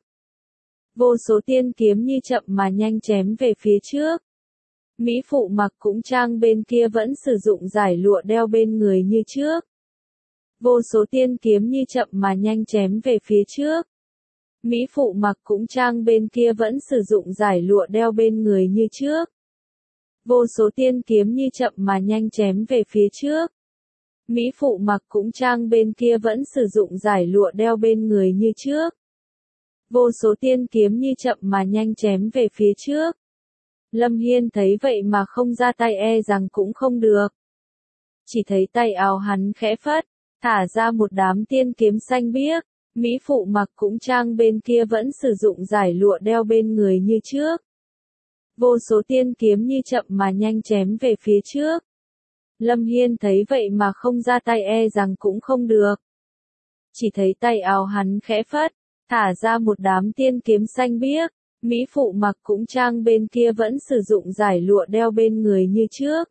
Vô số tiên kiếm như chậm mà nhanh chém về phía trước. Mỹ phụ mặc cũng trang bên kia vẫn sử dụng dải lụa đeo bên người như trước. Vô số tiên kiếm như chậm mà nhanh chém về phía trước. Mỹ phụ mặc cũng trang bên kia vẫn sử dụng dải lụa đeo bên người như trước. Vô số tiên kiếm như chậm mà nhanh chém về phía trước. Mỹ phụ mặc cũng trang bên kia vẫn sử dụng dải lụa đeo bên người như trước. Vô số tiên kiếm như chậm mà nhanh chém về phía trước. Lâm Hiên thấy vậy mà không ra tay e rằng cũng không được. Chỉ thấy tay áo hắn khẽ phất, thả ra một đám tiên kiếm xanh biếc. Mỹ phụ mặc cũng trang bên kia vẫn sử dụng dải lụa đeo bên người như trước. Vô số tiên kiếm như chậm mà nhanh chém về phía trước. Lâm Hiên thấy vậy mà không ra tay e rằng cũng không được. Chỉ thấy tay áo hắn khẽ phất, thả ra một đám tiên kiếm xanh biếc. Mỹ phụ mặc cũng trang bên kia vẫn sử dụng dải lụa đeo bên người như trước.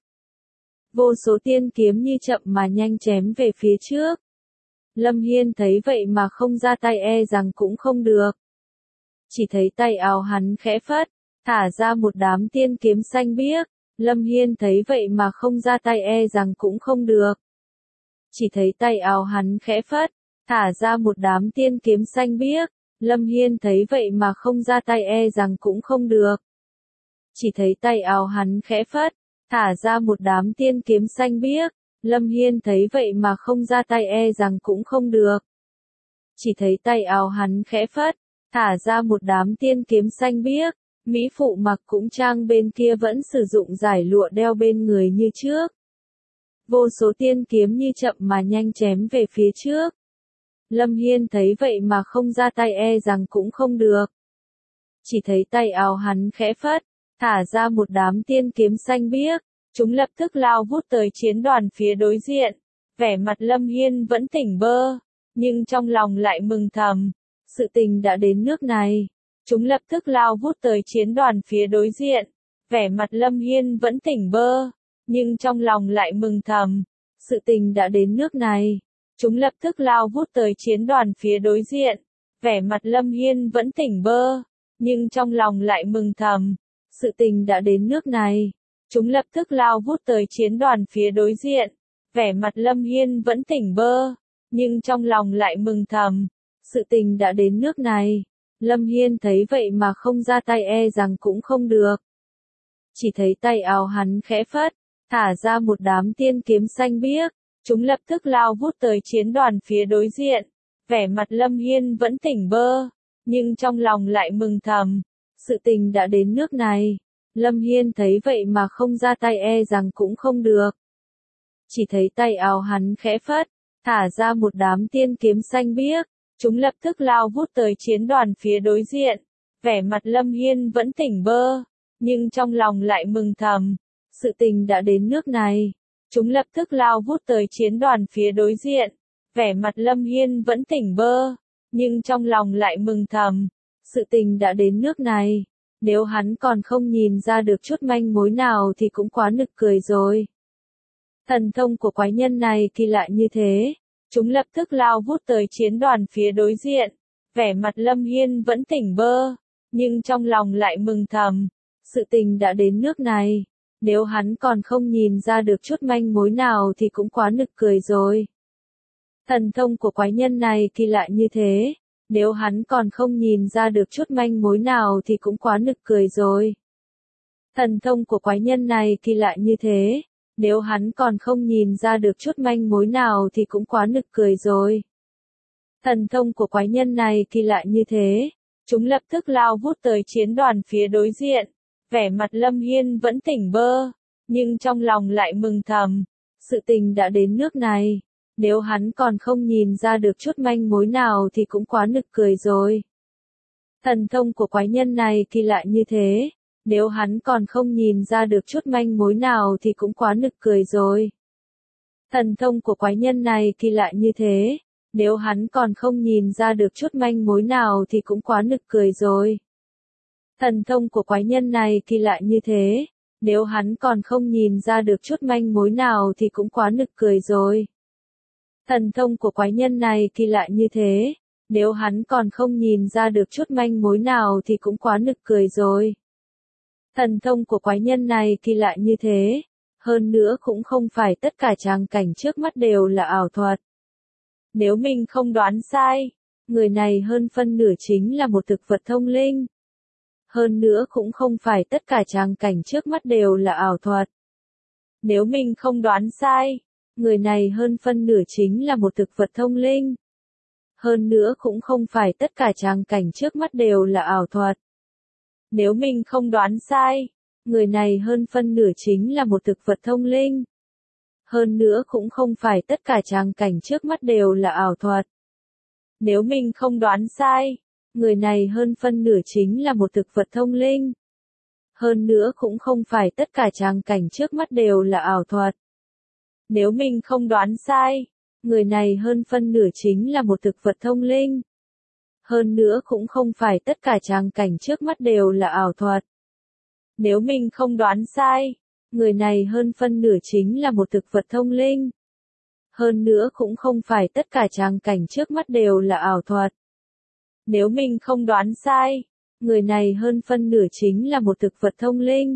Vô số tiên kiếm như chậm mà nhanh chém về phía trước. Lâm Hiên thấy vậy mà không ra tay e rằng cũng không được. Chỉ thấy tay áo hắn khẽ phất, thả ra một đám tiên kiếm xanh biếc. Lâm Hiên thấy vậy mà không ra tay e rằng cũng không được. Chỉ thấy tay áo hắn khẽ phất, thả ra một đám tiên kiếm xanh biếc. Lâm Hiên thấy vậy mà không ra tay e rằng cũng không được. Chỉ thấy tay áo hắn khẽ phất, thả ra một đám tiên kiếm xanh biếc. Lâm Hiên thấy vậy mà không ra tay e rằng cũng không được. Chỉ thấy tay áo hắn khẽ phất, thả ra một đám tiên kiếm xanh biếc. Mỹ phụ mặc cũng trang bên kia vẫn sử dụng dải lụa đeo bên người như trước. Vô số tiên kiếm như chậm mà nhanh chém về phía trước. Lâm Hiên thấy vậy mà không ra tay e rằng cũng không được. Chỉ thấy tay áo hắn khẽ phất, thả ra một đám tiên kiếm xanh biếc. Chúng lập tức lao vút tới chiến đoàn phía đối diện. Vẻ mặt Lâm Hiên vẫn tỉnh bơ, nhưng trong lòng lại mừng thầm. Sự tình đã đến nước này. Chúng lập tức lao vút tới chiến đoàn phía đối diện. Vẻ mặt Lâm Hiên vẫn tỉnh bơ, nhưng trong lòng lại mừng thầm. Sự tình đã đến nước này. Chúng lập tức lao vút tới chiến đoàn phía đối diện. Vẻ mặt Lâm Hiên vẫn tỉnh bơ, nhưng trong lòng lại mừng thầm. Sự tình đã đến nước này. Chúng lập tức lao vút tới chiến đoàn phía đối diện. Vẻ mặt Lâm Hiên vẫn tỉnh bơ, nhưng trong lòng lại mừng thầm. Sự tình đã đến nước này. Lâm Hiên thấy vậy mà không ra tay e rằng cũng không được. Chỉ thấy tay áo hắn khẽ phất, thả ra một đám tiên kiếm xanh biếc. Chúng lập tức lao vút tới chiến đoàn phía đối diện. Vẻ mặt Lâm Hiên vẫn tỉnh bơ, nhưng trong lòng lại mừng thầm. Sự tình đã đến nước này. Lâm Hiên thấy vậy mà không ra tay e rằng cũng không được. Chỉ thấy tay áo hắn khẽ phất, thả ra một đám tiên kiếm xanh biếc. Chúng lập tức lao vút tới chiến đoàn phía đối diện. Vẻ mặt Lâm Hiên vẫn tỉnh bơ, nhưng trong lòng lại mừng thầm. Sự tình đã đến nước này. Chúng lập tức lao vút tới chiến đoàn phía đối diện. Vẻ mặt Lâm Hiên vẫn tỉnh bơ, nhưng trong lòng lại mừng thầm. Sự tình đã đến nước này. Nếu hắn còn không nhìn ra được chút manh mối nào thì cũng quá nực cười rồi. Thần thông của quái nhân này kỳ lạ như thế. Chúng lập tức lao vút tới chiến đoàn phía đối diện. Vẻ mặt Lâm Hiên vẫn tỉnh bơ, nhưng trong lòng lại mừng thầm. Sự tình đã đến nước này. Nếu hắn còn không nhìn ra được chút manh mối nào thì cũng quá nực cười rồi. Thần thông của quái nhân này kỳ lạ như thế. Nếu hắn còn không nhìn ra được chút manh mối nào thì cũng quá nực cười rồi. Thần thông của quái nhân này kỳ lạ như thế. Nếu hắn còn không nhìn ra được chút manh mối nào thì cũng quá nực cười rồi. Thần thông của quái nhân này kỳ lạ như thế. Chúng lập tức lao vút tới chiến đoàn phía đối diện. Vẻ mặt Lâm Hiên vẫn tỉnh bơ, nhưng trong lòng lại mừng thầm. Sự tình đã đến nước này. Nếu hắn còn không nhìn ra được chút manh mối nào thì cũng quá nực cười rồi. Thần thông của quái nhân này kỳ lạ như thế. Nếu hắn còn không nhìn ra được chút manh mối nào thì cũng quá nực cười rồi. Thần thông của quái nhân này kỳ lạ như thế. Nếu hắn còn không nhìn ra được chút manh mối nào thì cũng quá nực cười rồi. Thần thông của quái nhân này kỳ lạ như thế. Nếu hắn còn không nhìn ra được chút manh mối nào thì cũng quá nực cười rồi. Thần thông của quái nhân này kỳ lạ như thế. Nếu hắn còn không nhìn ra được chút manh mối nào thì cũng quá nực cười rồi. Thần thông của quái nhân này kỳ lạ như thế. Hơn nữa cũng không phải tất cả tràng cảnh trước mắt đều là ảo thuật. Nếu mình không đoán sai, người này hơn phân nửa chính là một thực vật thông linh. Hơn nữa cũng không phải tất cả tràng cảnh trước mắt đều là ảo thuật. Nếu mình không đoán sai, người này hơn phân nửa chính là một thực vật thông linh. Hơn nữa cũng không phải tất cả tràng cảnh trước mắt đều là ảo thuật. Nếu mình không đoán sai, người này hơn phân nửa chính là một thực vật thông linh. Hơn nữa cũng không phải tất cả tràng cảnh trước mắt đều là ảo thuật. Nếu mình không đoán sai, người này hơn phân nửa chính là một thực vật thông linh. Hơn nữa cũng không phải tất cả tràng cảnh trước mắt đều là ảo thuật. Nếu mình không đoán sai, người này hơn phân nửa chính là một thực vật thông linh. Hơn nữa cũng không phải tất cả tràng cảnh trước mắt đều là ảo thuật. Nếu mình không đoán sai, người này hơn phân nửa chính là một thực vật thông linh. Hơn nữa cũng không phải tất cả tràng cảnh trước mắt đều là ảo thuật. Nếu mình không đoán sai, người này hơn phân nửa chính là một thực vật thông linh.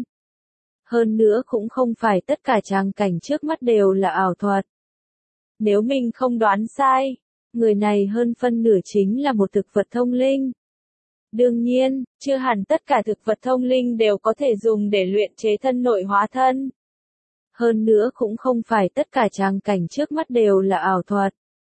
Hơn nữa cũng không phải tất cả tràng cảnh trước mắt đều là ảo thuật. Nếu mình không đoán sai, người này hơn phân nửa chính là một thực vật thông linh. Đương nhiên, chưa hẳn tất cả thực vật thông linh đều có thể dùng để luyện chế thân nội hóa thân. Hơn nữa cũng không phải tất cả tràng cảnh trước mắt đều là ảo thuật.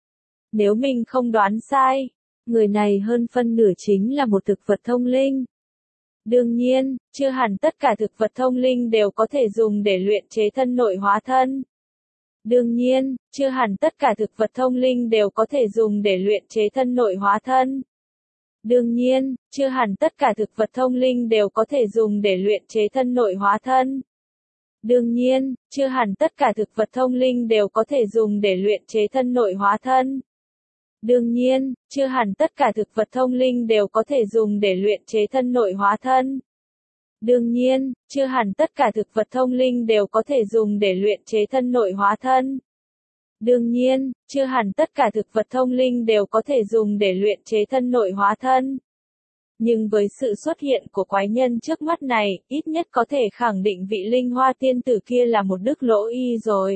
Nếu mình không đoán sai, người này hơn phân nửa chính là một thực vật thông linh. Đương nhiên, chưa hẳn tất cả thực vật thông linh đều có thể dùng để luyện chế thân nội hóa thân. Đương nhiên, chưa hẳn tất cả thực vật thông linh đều có thể dùng để luyện chế thân nội hóa thân. Đương nhiên, chưa hẳn tất cả thực vật thông linh đều có thể dùng để luyện chế thân nội hóa thân. Đương nhiên, chưa hẳn tất cả thực vật thông linh đều có thể dùng để luyện chế thân nội hóa thân. Đương nhiên, chưa hẳn tất cả thực vật thông linh đều có thể dùng để luyện chế thân nội hóa thân. Đương nhiên, chưa hẳn tất cả thực vật thông linh đều có thể dùng để luyện chế thân nội hóa thân. Đương nhiên, chưa hẳn tất cả thực vật thông linh đều có thể dùng để luyện chế thân nội hóa thân. Nhưng với sự xuất hiện của quái nhân trước mắt này, ít nhất có thể khẳng định vị linh hoa tiên tử kia là một đức lỗ y rồi.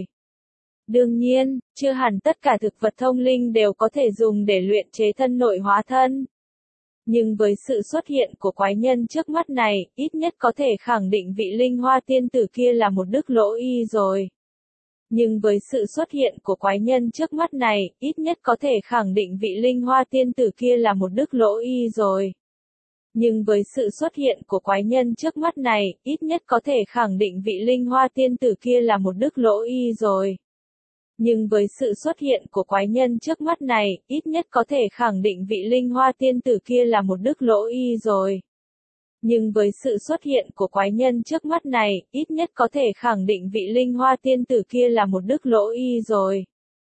Đương nhiên, chưa hẳn tất cả thực vật thông linh đều có thể dùng để luyện chế thân nội hóa thân. Nhưng với sự xuất hiện của quái nhân trước mắt này, ít nhất có thể khẳng định vị linh hoa tiên tử kia là một đức lỗ y rồi. Nhưng với sự xuất hiện của quái nhân trước mắt này, ít nhất có thể khẳng định vị linh hoa tiên tử kia là một đức lỗ y rồi. Nhưng với sự xuất hiện của quái nhân trước mắt này, ít nhất có thể khẳng định vị linh hoa tiên tử kia là một đức lỗ y rồi. Nhưng với sự xuất hiện của quái nhân trước mắt này, ít nhất có thể khẳng định vị linh hoa tiên tử kia là một đức lỗ y rồi. Nhưng với sự xuất hiện của quái nhân trước mắt này, ít nhất có thể khẳng định vị linh hoa tiên tử kia là một đức lỗ y rồi.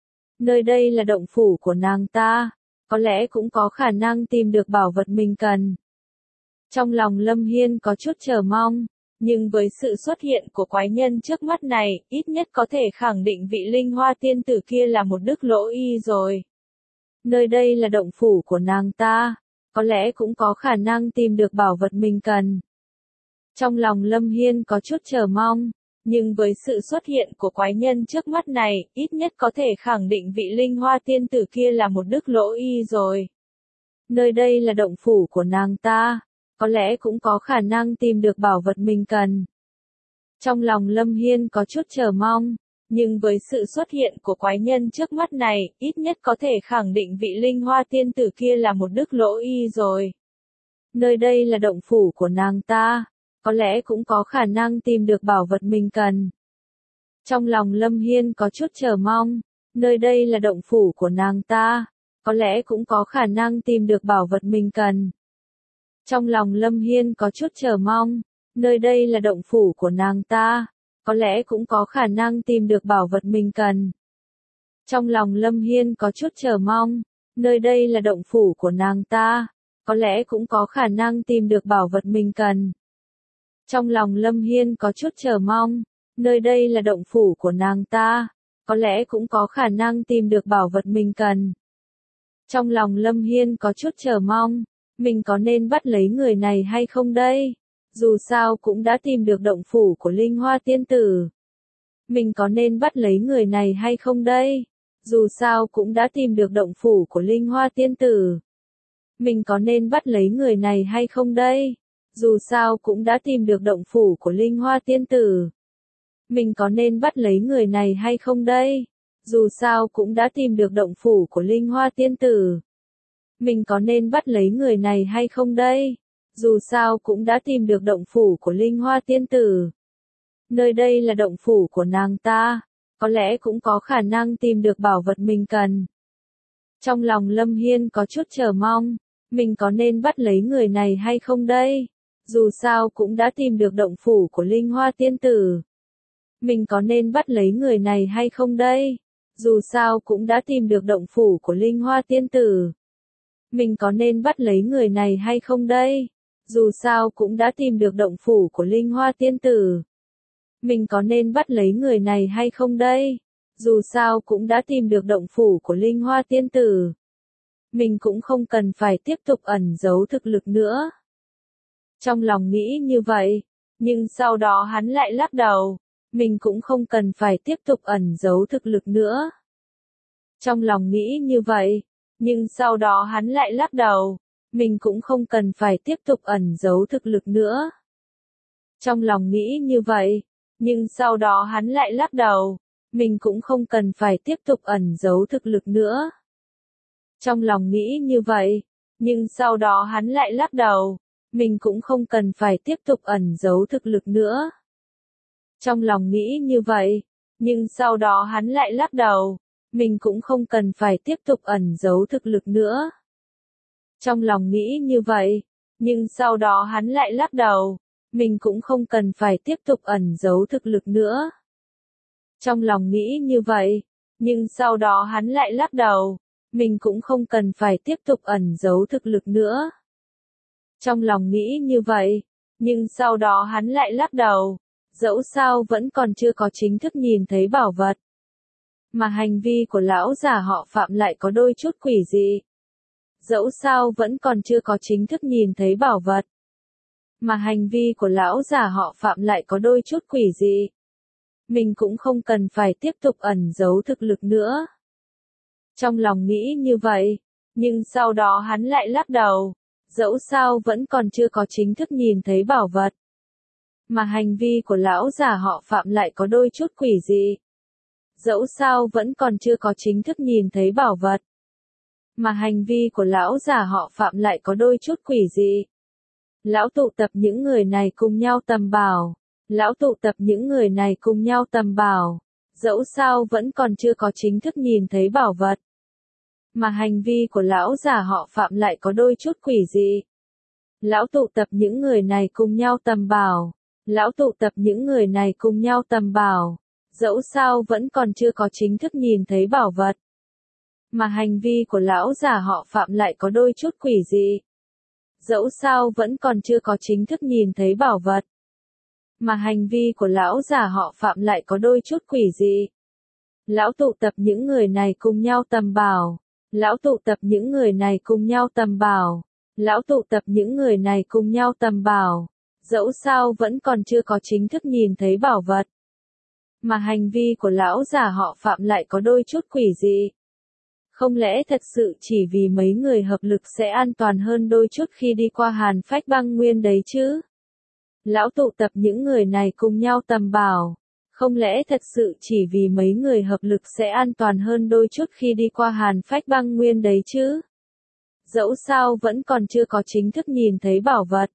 Nơi đây là động phủ của nàng ta, có lẽ cũng có khả năng tìm được bảo vật mình cần. Trong lòng Lâm Hiên có chút chờ mong, nhưng với sự xuất hiện của quái nhân trước mắt này, ít nhất có thể khẳng định vị linh hoa tiên tử kia là một đức lỗ y rồi. Nơi đây là động phủ của nàng ta, có lẽ cũng có khả năng tìm được bảo vật mình cần. Trong lòng Lâm Hiên có chút chờ mong, nhưng với sự xuất hiện của quái nhân trước mắt này, ít nhất có thể khẳng định vị linh hoa tiên tử kia là một đức lỗ y rồi. Nơi đây là động phủ của nàng ta, có lẽ cũng có khả năng tìm được bảo vật mình cần. Trong lòng Lâm Hiên có chút chờ mong, nhưng với sự xuất hiện của quái nhân trước mắt này, ít nhất có thể khẳng định vị linh hoa tiên tử kia là một đức lỗ y rồi. Nơi đây là động phủ của nàng ta, có lẽ cũng có khả năng tìm được bảo vật mình cần. Trong lòng Lâm Hiên có chút chờ mong, nơi đây là động phủ của nàng ta, có lẽ cũng có khả năng tìm được bảo vật mình cần. Trong lòng Lâm Hiên có chút chờ mong, nơi đây là động phủ của nàng ta, có lẽ cũng có khả năng tìm được bảo vật mình cần. Trong lòng Lâm Hiên có chút chờ mong, nơi đây là động phủ của nàng ta, có lẽ cũng có khả năng tìm được bảo vật mình cần. Trong lòng Lâm Hiên có chút chờ mong, nơi đây là động phủ của nàng ta, có lẽ cũng có khả năng tìm được bảo vật mình cần. Trong lòng Lâm Hiên có chút chờ mong, mình có nên bắt lấy người này hay không đây? Dù sao cũng đã tìm được động phủ của linh hoa tiên tử. Mình có nên bắt lấy người này hay không đây? Dù sao cũng đã tìm được động phủ của linh hoa tiên tử. Mình có nên bắt lấy người này hay không đây? Dù sao cũng đã tìm được động phủ của linh hoa tiên tử. Mình có nên bắt lấy người này hay không đây? Dù sao cũng đã tìm được động phủ của linh hoa tiên tử. Mình có nên bắt lấy người này hay không đây? Dù sao cũng đã tìm được động phủ của linh hoa tiên tử. Nơi đây là động phủ của nàng ta, có lẽ cũng có khả năng tìm được bảo vật mình cần. Trong lòng Lâm Hiên có chút chờ mong, mình có nên bắt lấy người này hay không đây? Dù sao cũng đã tìm được động phủ của linh hoa tiên tử. Mình có nên bắt lấy người này hay không đây? Dù sao cũng đã tìm được động phủ của linh hoa tiên tử. Mình có nên bắt lấy người này hay không đây? Dù sao cũng đã tìm được động phủ của linh hoa tiên tử. Mình có nên bắt lấy người này hay không đây? Dù sao cũng đã tìm được động phủ của linh hoa tiên tử. Mình cũng không cần phải tiếp tục ẩn giấu thực lực nữa. Trong lòng nghĩ như vậy, nhưng sau đó hắn lại lắc đầu. Mình cũng không cần phải tiếp tục ẩn giấu thực lực nữa. Trong lòng nghĩ như vậy, nhưng sau đó hắn lại lắc đầu. Mình cũng không cần phải tiếp tục ẩn giấu thực lực nữa. Trong lòng nghĩ như vậy, nhưng sau đó hắn lại lắc đầu. Mình cũng không cần phải tiếp tục ẩn giấu thực lực nữa. Trong lòng nghĩ như vậy, nhưng sau đó hắn lại lắc đầu. Mình cũng không cần phải tiếp tục ẩn giấu thực lực nữa. Trong lòng nghĩ như vậy, nhưng sau đó hắn lại lắc đầu. Mình cũng không cần phải tiếp tục ẩn giấu thực lực nữa. Trong lòng nghĩ như vậy, nhưng sau đó hắn lại lắc đầu. Mình cũng không cần phải tiếp tục ẩn giấu thực lực nữa. Trong lòng nghĩ như vậy, nhưng sau đó hắn lại lắc đầu. Mình cũng không cần phải tiếp tục ẩn giấu thực lực nữa. Trong lòng nghĩ như vậy, nhưng sau đó hắn lại lắc đầu. Dẫu sao vẫn còn chưa có chính thức nhìn thấy bảo vật. Mà hành vi của lão già họ Phạm lại có đôi chút quỷ dị. Dẫu sao vẫn còn chưa có chính thức nhìn thấy bảo vật. Mà hành vi của lão già họ Phạm lại có đôi chút quỷ dị. Mình cũng không cần phải tiếp tục ẩn giấu thực lực nữa. Trong lòng nghĩ như vậy, nhưng sau đó hắn lại lắc đầu. Dẫu sao vẫn còn chưa có chính thức nhìn thấy bảo vật. Mà hành vi của lão già họ Phạm lại có đôi chút quỷ dị. Dẫu sao vẫn còn chưa có chính thức nhìn thấy bảo vật. Mà hành vi của lão già họ Phạm lại có đôi chút quỷ dị. Lão tụ tập những người này cùng nhau tầm bảo. Lão tụ tập những người này cùng nhau tầm bảo. Dẫu sao vẫn còn chưa có chính thức nhìn thấy bảo vật. Mà hành vi của lão già họ Phạm lại có đôi chút quỷ dị. Lão tụ tập những người này cùng nhau tầm bảo. Lão tụ tập những người này cùng nhau tầm bảo. Dẫu sao vẫn còn chưa có chính thức nhìn thấy bảo vật. Mà hành vi của lão già họ Phạm lại có đôi chút quỷ dị. Dẫu sao vẫn còn chưa có chính thức nhìn thấy bảo vật. Mà hành vi của lão già họ Phạm lại có đôi chút quỷ dị. Lão tụ tập những người này cùng nhau tầm bảo. Lão tụ tập những người này cùng nhau tầm bảo. Lão tụ tập những người này cùng nhau tầm bảo. Dẫu sao vẫn còn chưa có chính thức nhìn thấy bảo vật. Mà hành vi của lão già họ Phạm lại có đôi chút quỷ dị. Không lẽ thật sự chỉ vì mấy người hợp lực sẽ an toàn hơn đôi chút khi đi qua Hàn Phách Băng Nguyên đấy chứ? Lão tụ tập những người này cùng nhau tầm bảo. Không lẽ thật sự chỉ vì mấy người hợp lực sẽ an toàn hơn đôi chút khi đi qua Hàn Phách Băng Nguyên đấy chứ? Dẫu sao vẫn còn chưa có chính thức nhìn thấy bảo vật.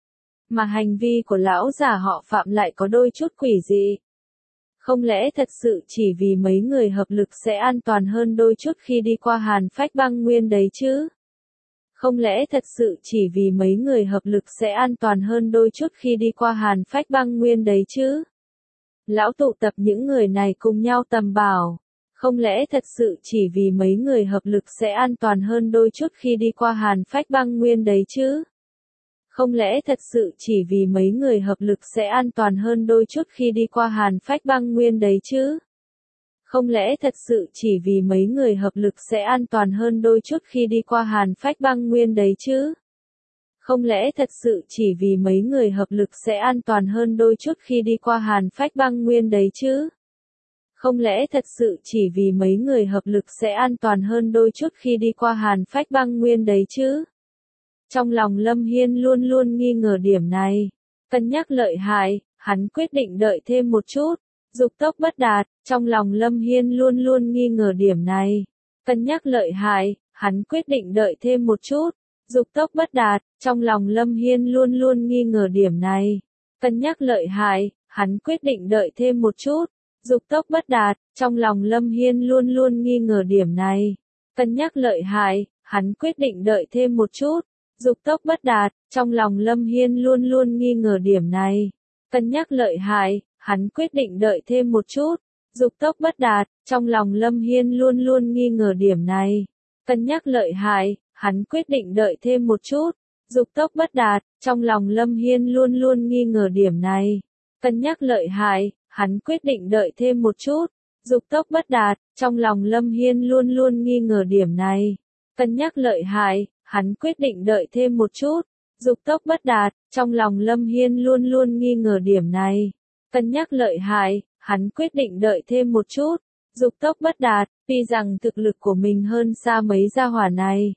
Mà hành vi của lão già họ Phạm lại có đôi chút quỷ dị. Không lẽ thật sự chỉ vì mấy người hợp lực sẽ an toàn hơn đôi chút khi đi qua Hàn Phách Băng Nguyên đấy chứ? Không lẽ thật sự chỉ vì mấy người hợp lực sẽ an toàn hơn đôi chút khi đi qua Hàn Phách Băng Nguyên đấy chứ? Lão tụ tập những người này cùng nhau tầm bảo. Không lẽ thật sự chỉ vì mấy người hợp lực sẽ an toàn hơn đôi chút khi đi qua Hàn Phách Băng Nguyên đấy chứ? Không lẽ thật sự chỉ vì mấy người hợp lực sẽ an toàn hơn đôi chút khi đi qua Hàn Phách Băng Nguyên đấy chứ? Không lẽ thật sự chỉ vì mấy người hợp lực sẽ an toàn hơn đôi chút khi đi qua Hàn Phách Băng Nguyên đấy chứ? Không lẽ thật sự chỉ vì mấy người hợp lực sẽ an toàn hơn đôi chút khi đi qua Hàn Phách Băng Nguyên đấy chứ? Không lẽ thật sự chỉ vì mấy người hợp lực sẽ an toàn hơn đôi chút khi đi qua Hàn Phách Băng Nguyên đấy chứ? Trong lòng Lâm Hiên luôn luôn nghi ngờ điểm này. Cân nhắc lợi hại, hắn quyết định đợi thêm một chút. Dục tốc bất đạt, trong lòng Lâm Hiên luôn luôn nghi ngờ điểm này. Cân nhắc lợi hại, hắn quyết định đợi thêm một chút. Dục tốc bất đạt, trong lòng Lâm Hiên luôn luôn nghi ngờ điểm này. Cân nhắc lợi hại, hắn quyết định đợi thêm một chút. Dục tốc bất đạt, trong lòng Lâm Hiên luôn luôn nghi ngờ điểm này. Cân nhắc lợi hại, hắn quyết định đợi thêm một chút. Dục tốc bất đạt, trong lòng Lâm Hiên luôn luôn nghi ngờ điểm này. Cân nhắc lợi hại, hắn quyết định đợi thêm một chút. Dục tốc bất đạt, trong lòng Lâm Hiên luôn luôn nghi ngờ điểm này. Cân nhắc lợi hại, hắn quyết định đợi thêm một chút. Dục tốc bất đạt, trong lòng Lâm Hiên luôn luôn nghi ngờ điểm này. Cân nhắc lợi hại, hắn quyết định đợi thêm một chút. Dục tốc bất đạt, trong lòng Lâm Hiên luôn luôn nghi ngờ điểm này. Cân nhắc lợi hại, hắn quyết định đợi thêm một chút. Dục tốc bất đạt, trong lòng Lâm Hiên luôn luôn nghi ngờ điểm này. Cân nhắc lợi hại, hắn quyết định đợi thêm một chút. Dục tốc bất đạt, tuy rằng thực lực của mình hơn xa mấy gia hỏa này.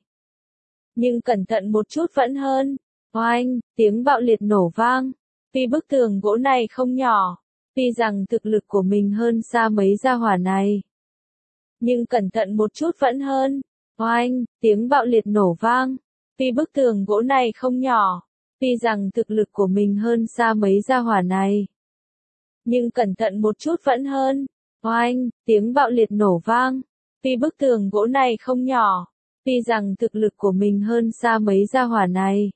Nhưng cẩn thận một chút vẫn hơn. Oanh, tiếng bạo liệt nổ vang. Tuy bức tường gỗ này không nhỏ. Tuy rằng thực lực của mình hơn xa mấy gia hỏa này. Nhưng cẩn thận một chút vẫn hơn. Oanh, tiếng bạo liệt nổ vang. Tuy bức tường gỗ này không nhỏ. Tuy rằng thực lực của mình hơn xa mấy gia hỏa này. Nhưng cẩn thận một chút vẫn hơn. Oanh, tiếng bạo liệt nổ vang. Tuy bức tường gỗ này không nhỏ. Tuy rằng thực lực của mình hơn xa mấy gia hỏa này.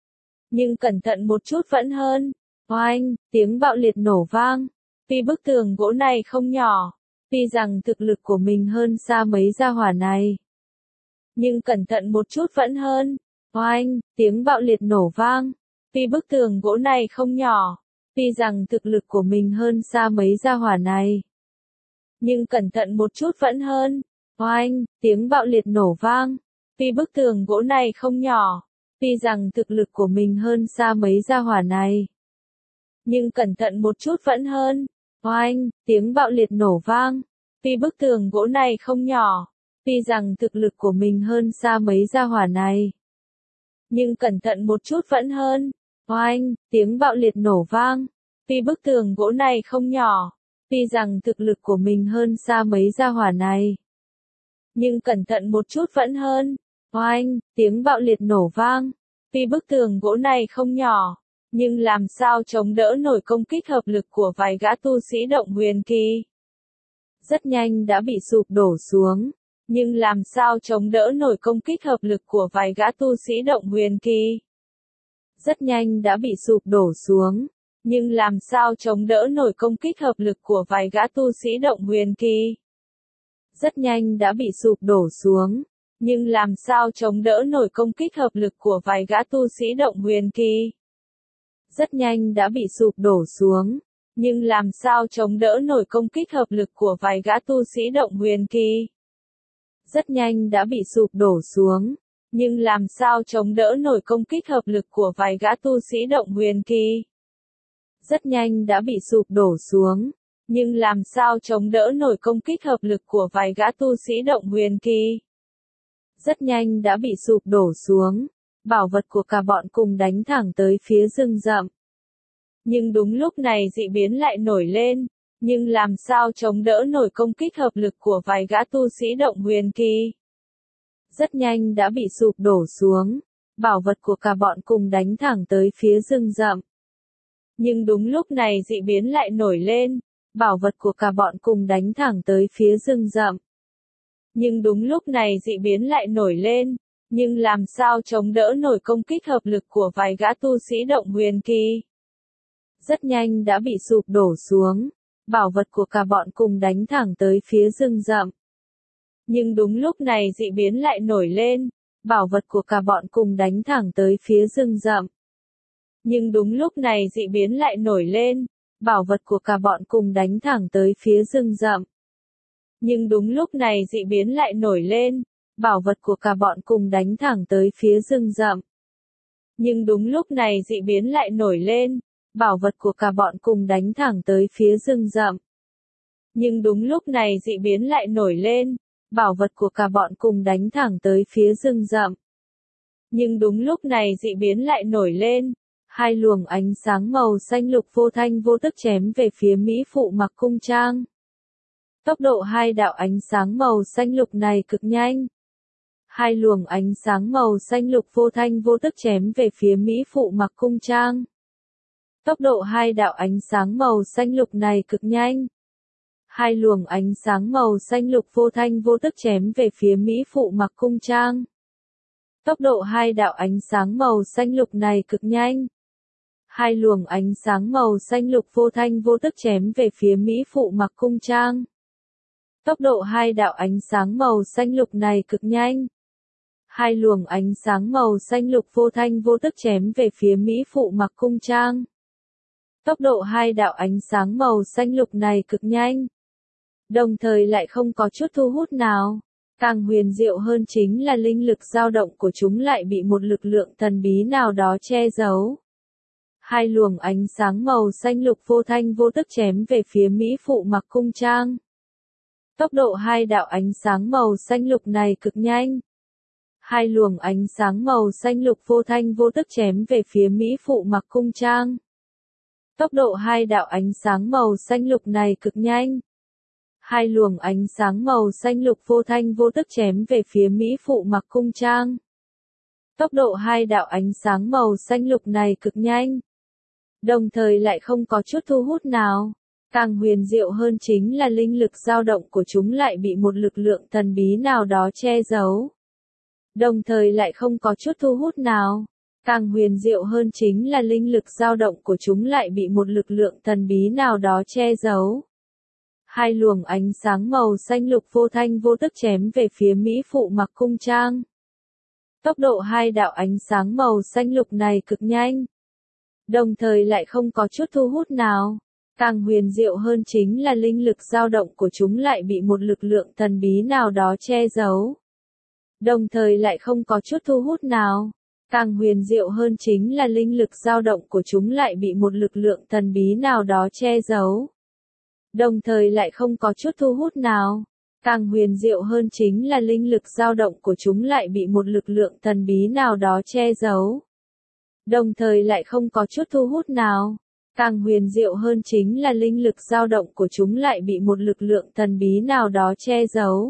Nhưng cẩn thận một chút vẫn hơn. Oanh, tiếng bạo liệt nổ vang. Tuy bức tường gỗ này không nhỏ. Tuy rằng thực lực của mình hơn xa mấy gia hỏa này. Nhưng cẩn thận một chút vẫn hơn. Oanh, tiếng bạo liệt nổ vang. Tuy bức tường gỗ này không nhỏ. Tuy rằng thực lực của mình hơn xa mấy gia hỏa này. Nhưng cẩn thận một chút vẫn hơn. Oanh, tiếng bạo liệt nổ vang. Tuy bức tường gỗ này không nhỏ. Tuy rằng thực lực của mình hơn xa mấy gia hỏa này. Nhưng cẩn thận một chút vẫn hơn. Oanh, tiếng bạo liệt nổ vang. Tuy bức tường gỗ này không nhỏ. Tuy rằng thực lực của mình hơn xa mấy gia hỏa này. Nhưng cẩn thận một chút vẫn hơn. Oanh, tiếng bạo liệt nổ vang. Tuy bức tường gỗ này không nhỏ. Tuy rằng thực lực của mình hơn xa mấy gia hỏa này. Nhưng cẩn thận một chút vẫn hơn. Oanh, tiếng bạo liệt nổ vang. Tuy bức tường gỗ này không nhỏ. Nhưng làm sao chống đỡ nổi công kích hợp lực của vài gã tu sĩ động huyền kỳ. Rất nhanh đã bị sụp đổ xuống. Nhưng làm sao chống đỡ nổi công kích hợp lực của vài gã tu sĩ động huyền kỳ. rất nhanh đã bị sụp đổ xuống. Nhưng làm sao chống đỡ nổi công kích hợp lực của vài gã tu sĩ động huyền kỳ? Rất nhanh đã bị sụp đổ xuống. Nhưng làm sao chống đỡ nổi công kích hợp lực của vài gã tu sĩ động huyền kỳ? Rất nhanh đã bị sụp đổ xuống. Nhưng làm sao chống đỡ nổi công kích hợp lực của vài gã tu sĩ động huyền kỳ? Rất nhanh đã bị sụp đổ xuống. Nhưng làm sao chống đỡ nổi công kích hợp lực của vài gã tu sĩ động huyền kỳ? Rất nhanh đã bị sụp đổ xuống. Nhưng làm sao chống đỡ nổi công kích hợp lực của vài gã tu sĩ động huyền kỳ? Rất nhanh đã bị sụp đổ xuống. Bảo vật của cả bọn cùng đánh thẳng tới phía rừng rậm. Nhưng đúng lúc này dị biến lại nổi lên. Nhưng làm sao chống đỡ nổi công kích hợp lực của vài gã tu sĩ động huyền kỳ? Rất nhanh đã bị sụp đổ xuống. Bảo vật của cả bọn cùng đánh thẳng tới phía rừng rậm. Nhưng đúng lúc này dị biến lại nổi lên. Bảo vật của cả bọn cùng đánh thẳng tới phía rừng rậm. Nhưng đúng lúc này dị biến lại nổi lên. Nhưng làm sao chống đỡ nổi công kích hợp lực của vài gã tu sĩ động huyền kỳ? Rất nhanh đã bị sụp đổ xuống. Bảo vật của cả bọn cùng đánh thẳng tới phía rừng rậm. Nhưng đúng lúc này dị biến lại nổi lên. Bảo vật của cả bọn cùng đánh thẳng tới phía rừng rậm. Nhưng đúng lúc này dị biến lại nổi lên. Bảo vật của cả bọn cùng đánh thẳng tới phía rừng rậm. Nhưng đúng lúc này dị biến lại nổi lên. Bảo vật của cả bọn cùng đánh thẳng tới phía rừng rậm. Nhưng đúng lúc này dị biến lại nổi lên. Bảo vật của cả bọn cùng đánh thẳng tới phía rừng rậm. Nhưng đúng lúc này dị biến lại nổi lên. Bảo vật của cả bọn cùng đánh thẳng tới phía rừng rậm. Nhưng đúng lúc này dị biến lại nổi lên. Hai luồng ánh sáng màu xanh lục vô thanh vô tức chém về phía mỹ phụ mặc cung trang. Tốc độ hai đạo ánh sáng màu xanh lục này cực nhanh. Hai luồng ánh sáng màu xanh lục vô thanh vô tức chém về phía mỹ phụ mặc cung trang. Tốc độ hai đạo ánh sáng màu xanh lục này cực nhanh. Hai luồng ánh sáng màu xanh lục vô thanh vô tức chém về phía mỹ phụ mặc cung trang. Tốc độ hai đạo ánh sáng màu xanh lục này cực nhanh. Hai luồng ánh sáng màu xanh lục vô thanh vô tức chém về phía mỹ phụ mặc cung trang. Tốc độ hai đạo ánh sáng màu xanh lục này cực nhanh. Hai luồng ánh sáng màu xanh lục vô thanh vô tức chém về phía mỹ phụ mặc cung trang. Tốc độ hai đạo ánh sáng màu xanh lục này cực nhanh. Đồng thời lại không có chút thu hút nào. Càng huyền diệu hơn chính là linh lực dao động của chúng lại bị một lực lượng thần bí nào đó che giấu. Hai luồng ánh sáng màu xanh lục vô thanh vô tức chém về phía mỹ phụ mặc cung trang. Tốc độ hai đạo ánh sáng màu xanh lục này cực nhanh. Hai luồng ánh sáng màu xanh lục vô thanh vô tức chém về phía mỹ phụ mặc cung trang. Tốc độ hai đạo ánh sáng màu xanh lục này cực nhanh. Hai luồng ánh sáng màu xanh lục vô thanh vô tức chém về phía mỹ phụ mặc cung trang. Tốc độ hai đạo ánh sáng màu xanh lục này cực nhanh. Đồng thời lại không có chút thu hút nào. Càng huyền diệu hơn chính là linh lực dao động của chúng lại bị một lực lượng thần bí nào đó che giấu. Đồng thời lại không có chút thu hút nào. Càng huyền diệu hơn chính là linh lực dao động của chúng lại bị một lực lượng thần bí nào đó che giấu. Hai luồng ánh sáng màu xanh lục vô thanh vô tức chém về phía mỹ phụ mặc cung trang. Tốc độ hai đạo ánh sáng màu xanh lục này cực nhanh. Đồng thời lại không có chút thu hút nào. Càng huyền diệu hơn chính là linh lực dao động của chúng lại bị một lực lượng thần bí nào đó che giấu. Đồng thời lại không có chút thu hút nào. Càng huyền diệu hơn chính là linh lực dao động của chúng lại bị một lực lượng thần bí nào đó che giấu. Đồng thời lại không có chút thu hút nào. Càng huyền diệu hơn chính là linh lực dao động của chúng lại bị một lực lượng thần bí nào đó che giấu. Đồng thời lại không có chút thu hút nào. Càng huyền diệu hơn chính là linh lực dao động của chúng lại bị một lực lượng thần bí nào đó che giấu.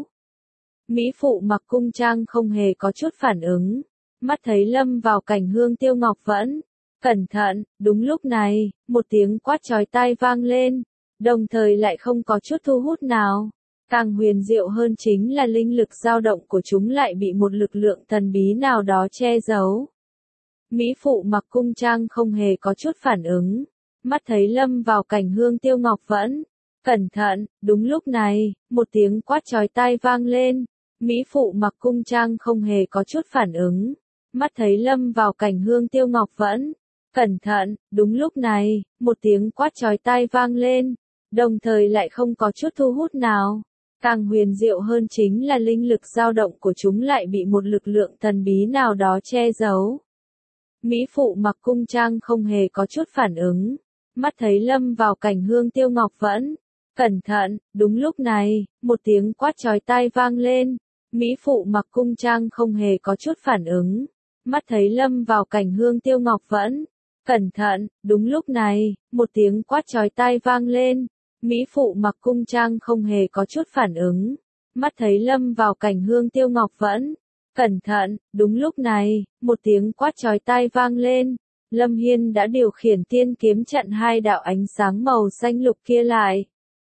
Mỹ phụ mặc cung trang không hề có chút phản ứng. Mắt thấy lâm vào cảnh Hương Tiêu Ngọc Vẫn. Cẩn thận, đúng lúc này, một tiếng quát chói tai vang lên. Đồng thời lại không có chút thu hút nào. Càng huyền diệu hơn chính là linh lực dao động của chúng lại bị một lực lượng thần bí nào đó che giấu. Mỹ phụ mặc cung trang không hề có chút phản ứng. Mắt thấy lâm vào cảnh Hương Tiêu Ngọc Vẫn. Cẩn thận, đúng lúc này, một tiếng quát chói tai vang lên. Mỹ phụ mặc cung trang không hề có chút phản ứng. Mắt thấy lâm vào cảnh Hương Tiêu Ngọc Vẫn. Cẩn thận, đúng lúc này, một tiếng quát chói tai vang lên. Đồng thời lại không có chút thu hút nào. Càng huyền diệu hơn chính là linh lực dao động của chúng lại bị một lực lượng thần bí nào đó che giấu. Mỹ phụ mặc cung trang không hề có chút phản ứng. Mắt thấy lâm vào cảnh Hương Tiêu Ngọc Vẫn. Cẩn thận, đúng lúc này, một tiếng quát chói tai vang lên. Mỹ phụ mặc cung trang không hề có chút phản ứng. Mắt thấy lâm vào cảnh Hương Tiêu Ngọc Vẫn. Cẩn thận, đúng lúc này, một tiếng quát chói tai vang lên. Mỹ phụ mặc cung trang không hề có chút phản ứng. Mắt thấy lâm vào cảnh Hương Tiêu Ngọc Vẫn. Cẩn thận, đúng lúc này, một tiếng quát chói tai vang lên. Lâm Hiên đã điều khiển tiên kiếm chặn hai đạo ánh sáng màu xanh lục kia lại.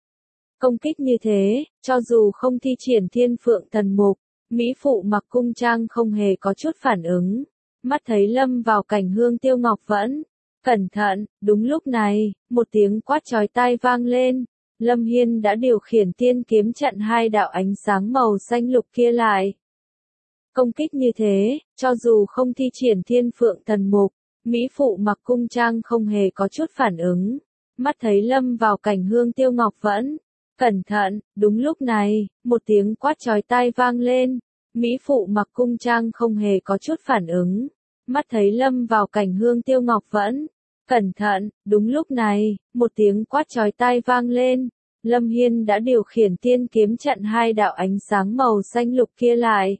Công kích như thế, cho dù không thi triển Thiên Phượng Thần Mục, Mỹ phụ mặc cung trang không hề có chút phản ứng. Mắt thấy lâm vào cảnh Hương Tiêu Ngọc Vẫn. Cẩn thận, đúng lúc này, một tiếng quát chói tai vang lên. Lâm Hiên đã điều khiển tiên kiếm chặn hai đạo ánh sáng màu xanh lục kia lại. Công kích như thế, cho dù không thi triển Thiên Phượng Thần Mục, Mỹ phụ mặc cung trang không hề có chút phản ứng. Mắt thấy lâm vào cảnh Hương Tiêu Ngọc Vẫn. Cẩn thận, đúng lúc này, một tiếng quát chói tai vang lên. Mỹ phụ mặc cung trang không hề có chút phản ứng. Mắt thấy lâm vào cảnh Hương Tiêu Ngọc Vẫn. Cẩn thận, đúng lúc này, một tiếng quát chói tai vang lên. Lâm Hiên đã điều khiển tiên kiếm chặn hai đạo ánh sáng màu xanh lục kia lại.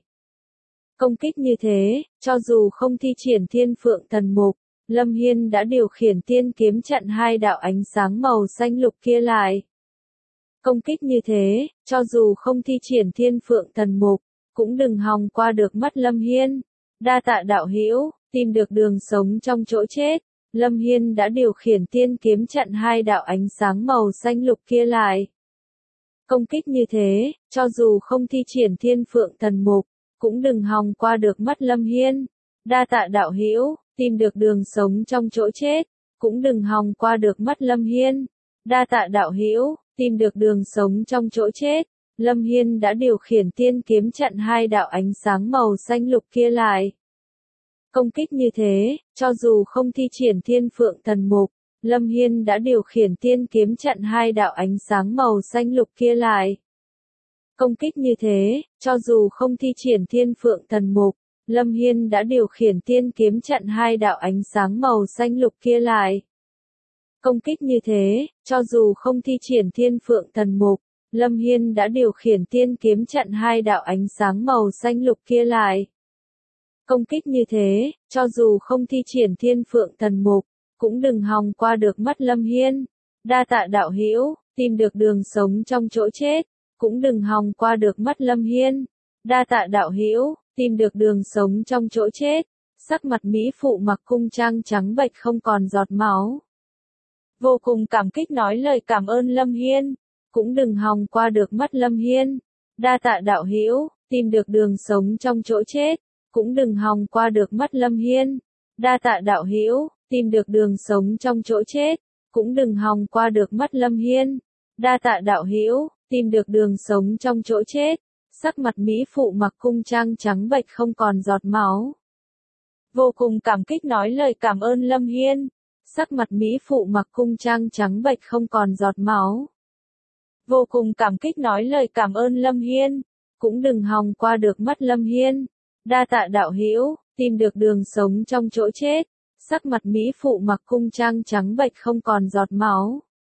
Công kích như thế, cho dù không thi triển Thiên Phượng Thần Mục, Lâm Hiên đã điều khiển tiên kiếm chặn hai đạo ánh sáng màu xanh lục kia lại. Công kích như thế, cho dù không thi triển Thiên Phượng Thần Mục, cũng đừng hòng qua được mắt Lâm Hiên. Đa tạ đạo hữu, tìm được đường sống trong chỗ chết. Lâm Hiên đã điều khiển tiên kiếm chặn hai đạo ánh sáng màu xanh lục kia lại. Công kích như thế, cho dù không thi triển Thiên Phượng Thần Mục, cũng đừng hòng qua được mắt Lâm Hiên. Đa tạ đạo hữu, tìm được đường sống trong chỗ chết, cũng đừng hòng qua được mắt Lâm Hiên. Đa tạ đạo hữu, tìm được đường sống trong chỗ chết. Lâm Hiên đã điều khiển tiên kiếm chặn hai đạo ánh sáng màu xanh lục kia lại. Công kích như thế, cho dù không thi triển Thiên Phượng Thần Mục, Lâm Hiên đã điều khiển tiên kiếm chặn hai đạo ánh sáng màu xanh lục kia lại. Công kích như thế, cho dù không thi triển Thiên Phượng Thần Mục, Lâm Hiên đã điều khiển tiên kiếm chặn hai đạo ánh sáng màu xanh lục kia lại. Công kích như thế, cho dù không thi triển Thiên Phượng Thần Mục, Lâm Hiên đã điều khiển tiên kiếm chặn hai đạo ánh sáng màu xanh lục kia lại. Công kích như thế, cho dù không thi triển Thiên Phượng Thần Mục, cũng đừng hòng qua được mắt Lâm Hiên. Đa tạ đạo hữu, tìm được đường sống trong chỗ chết, cũng đừng hòng qua được mắt Lâm Hiên. Đa tạ đạo hữu, tìm được đường sống trong chỗ chết. Sắc mặt Mỹ phụ mặc cung trang trắng bệch không còn giọt máu. Vô cùng cảm kích nói lời cảm ơn Lâm Hiên, cũng đừng hòng qua được mắt Lâm Hiên. Đa tạ đạo hữu, tìm được đường sống trong chỗ chết, cũng đừng hòng qua được mắt Lâm Hiên. Đa tạ đạo hữu, tìm được đường sống trong chỗ chết, cũng đừng hòng qua được mắt Lâm Hiên. Đa tạ đạo hữu, tìm được đường sống trong chỗ chết. Sắc mặt Mỹ phụ mặc cung trang trắng bệch không còn giọt máu. Vô cùng cảm kích nói lời cảm ơn Lâm Hiên. Sắc mặt Mỹ phụ mặc cung trang trắng bệch không còn giọt máu. Vô cùng cảm kích nói lời cảm ơn Lâm Hiên, cũng đừng hòng qua được mắt Lâm Hiên. Đa tạ đạo hữu, tìm được đường sống trong chỗ chết. Sắc mặt Mỹ phụ mặc cung trang trắng bệch không còn giọt máu.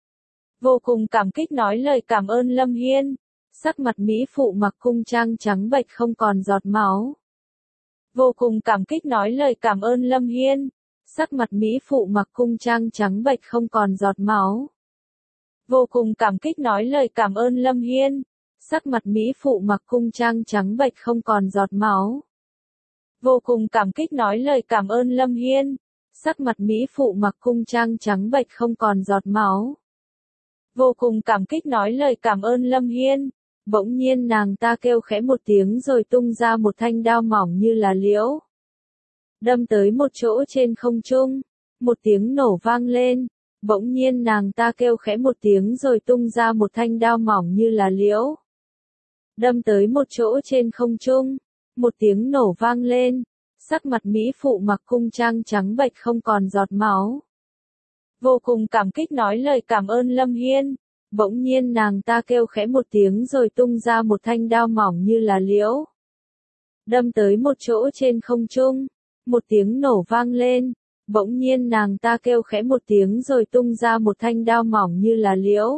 Vô cùng cảm kích nói lời cảm ơn Lâm Hiên. Sắc mặt Mỹ phụ mặc cung trang trắng bệch không còn giọt máu. Vô cùng cảm kích nói lời cảm ơn Lâm Hiên. Sắc mặt Mỹ phụ mặc cung trang trắng bệch không còn giọt máu. Vô cùng cảm kích nói lời cảm ơn Lâm Hiên. Sắc mặt Mỹ phụ mặc cung trang trắng bệch không còn giọt máu. Vô cùng cảm kích nói lời cảm ơn Lâm Hiên. Sắc mặt Mỹ phụ mặc cung trang trắng bệch không còn giọt máu. Vô cùng cảm kích nói lời cảm ơn Lâm Hiên. Bỗng nhiên nàng ta kêu khẽ một tiếng rồi tung ra một thanh đao mỏng như là liễu. đâm tới một chỗ trên không trung. Một tiếng nổ vang lên, bỗng nhiên nàng ta kêu khẽ một tiếng rồi tung ra một thanh đao mỏng như là liễu. Đâm tới một chỗ trên không trung, một tiếng nổ vang lên, sắc mặt mỹ phụ mặc cung trang trắng bệch không còn giọt máu. Vô cùng cảm kích nói lời cảm ơn Lâm Hiên, bỗng nhiên nàng ta kêu khẽ một tiếng rồi tung ra một thanh đao mỏng như là liễu. Đâm tới một chỗ trên không trung, một tiếng nổ vang lên, bỗng nhiên nàng ta kêu khẽ một tiếng rồi tung ra một thanh đao mỏng như là liễu.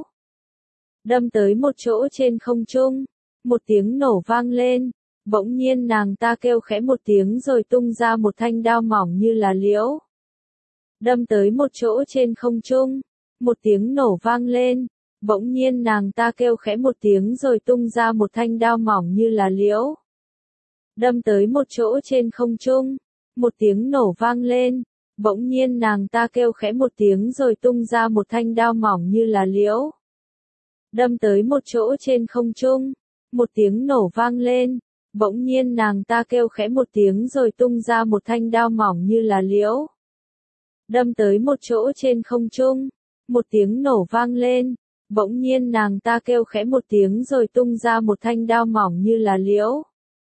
Đâm tới một chỗ trên không trung, một tiếng nổ vang lên, bỗng nhiên nàng ta kêu khẽ một tiếng rồi tung ra một thanh đao mỏng như là liễu. Đâm tới một chỗ trên không trung, một tiếng nổ vang lên, bỗng nhiên nàng ta kêu khẽ một tiếng rồi tung ra một thanh đao mỏng như là liễu. Đâm tới một chỗ trên không trung, một tiếng nổ vang lên, bỗng nhiên nàng ta kêu khẽ một tiếng rồi tung ra một thanh đao mỏng như là liễu. Đâm tới một chỗ trên không trung, một tiếng nổ vang lên, bỗng nhiên nàng ta kêu khẽ một tiếng rồi tung ra một thanh đao mỏng như là liễu. Đâm tới một chỗ trên không trung, một tiếng nổ vang lên, bỗng nhiên nàng ta kêu khẽ một tiếng rồi tung ra một thanh đao mỏng như là liễu.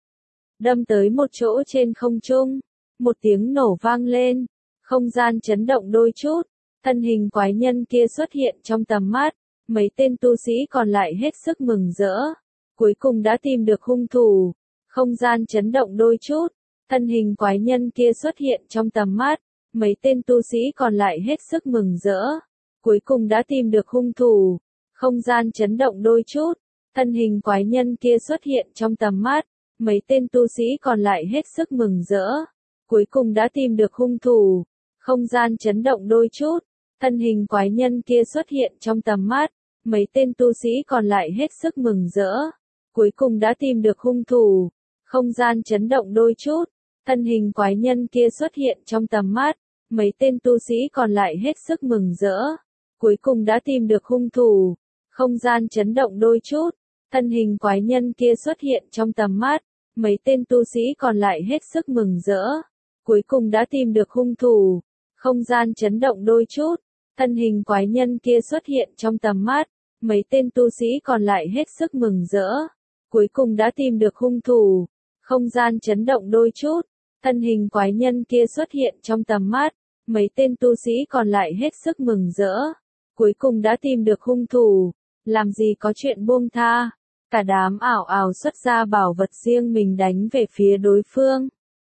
Đâm tới một chỗ trên không trung, một tiếng nổ vang lên, không gian chấn động đôi chút, thân hình quái nhân kia xuất hiện trong tầm mắt, mấy tên tu sĩ còn lại hết sức mừng rỡ, cuối cùng đã tìm được hung thủ, không gian chấn động đôi chút, thân hình quái nhân kia xuất hiện trong tầm mắt, mấy tên tu sĩ còn lại hết sức mừng rỡ, cuối cùng đã tìm được hung thủ, không gian chấn động đôi chút, thân hình quái nhân kia xuất hiện trong tầm mắt, mấy tên tu sĩ còn lại hết sức mừng rỡ, cuối cùng đã tìm được hung thủ, không gian chấn động đôi chút, thân hình quái nhân kia xuất hiện trong tầm mắt, mấy tên tu sĩ còn lại hết sức mừng rỡ, cuối cùng đã tìm được hung thủ, không gian chấn động đôi chút, thân hình quái nhân kia xuất hiện trong tầm mắt, mấy tên tu sĩ còn lại hết sức mừng rỡ, cuối cùng đã tìm được hung thủ, không gian chấn động đôi chút, thân hình quái nhân kia xuất hiện trong tầm mắt, mấy tên tu sĩ còn lại hết sức mừng rỡ, cuối cùng đã tìm được hung thủ, không gian chấn động đôi chút, thân hình quái nhân kia xuất hiện trong tầm mắt, mấy tên tu sĩ còn lại hết sức mừng rỡ, cuối cùng đã tìm được hung thủ, không gian chấn động đôi chút, thân hình quái nhân kia xuất hiện trong tầm mắt, mấy tên tu sĩ còn lại hết sức mừng rỡ, cuối cùng đã tìm được hung thủ, làm gì có chuyện buông tha, cả đám ảo ảo xuất ra bảo vật riêng mình đánh về phía đối phương.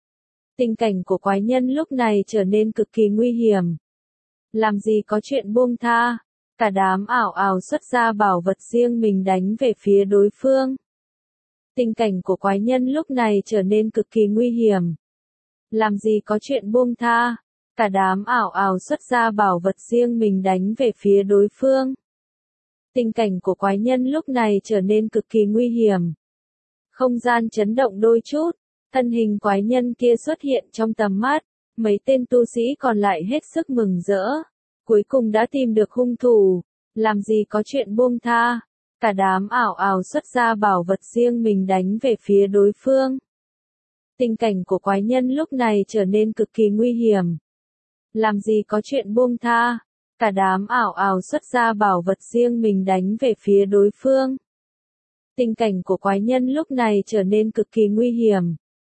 Tình cảnh của quái nhân lúc này trở nên cực kỳ nguy hiểm. Làm gì có chuyện buông tha, cả đám ảo ảo xuất ra bảo vật riêng mình đánh về phía đối phương. Tình cảnh của quái nhân lúc này trở nên cực kỳ nguy hiểm. Làm gì có chuyện buông tha, cả đám ảo ảo xuất ra bảo vật riêng mình đánh về phía đối phương. Tình cảnh của quái nhân lúc này trở nên cực kỳ nguy hiểm. Không gian chấn động đôi chút, thân hình quái nhân kia xuất hiện trong tầm mắt, mấy tên tu sĩ còn lại hết sức mừng rỡ, cuối cùng đã tìm được hung thủ, làm gì có chuyện buông tha, cả đám ảo ảo xuất ra bảo vật riêng mình đánh về phía đối phương. Tình cảnh của quái nhân lúc này trở nên cực kỳ nguy hiểm. Làm gì có chuyện buông tha, cả đám ảo ảo xuất ra bảo vật riêng mình đánh về phía đối phương. Tình cảnh của quái nhân lúc này trở nên cực kỳ nguy hiểm.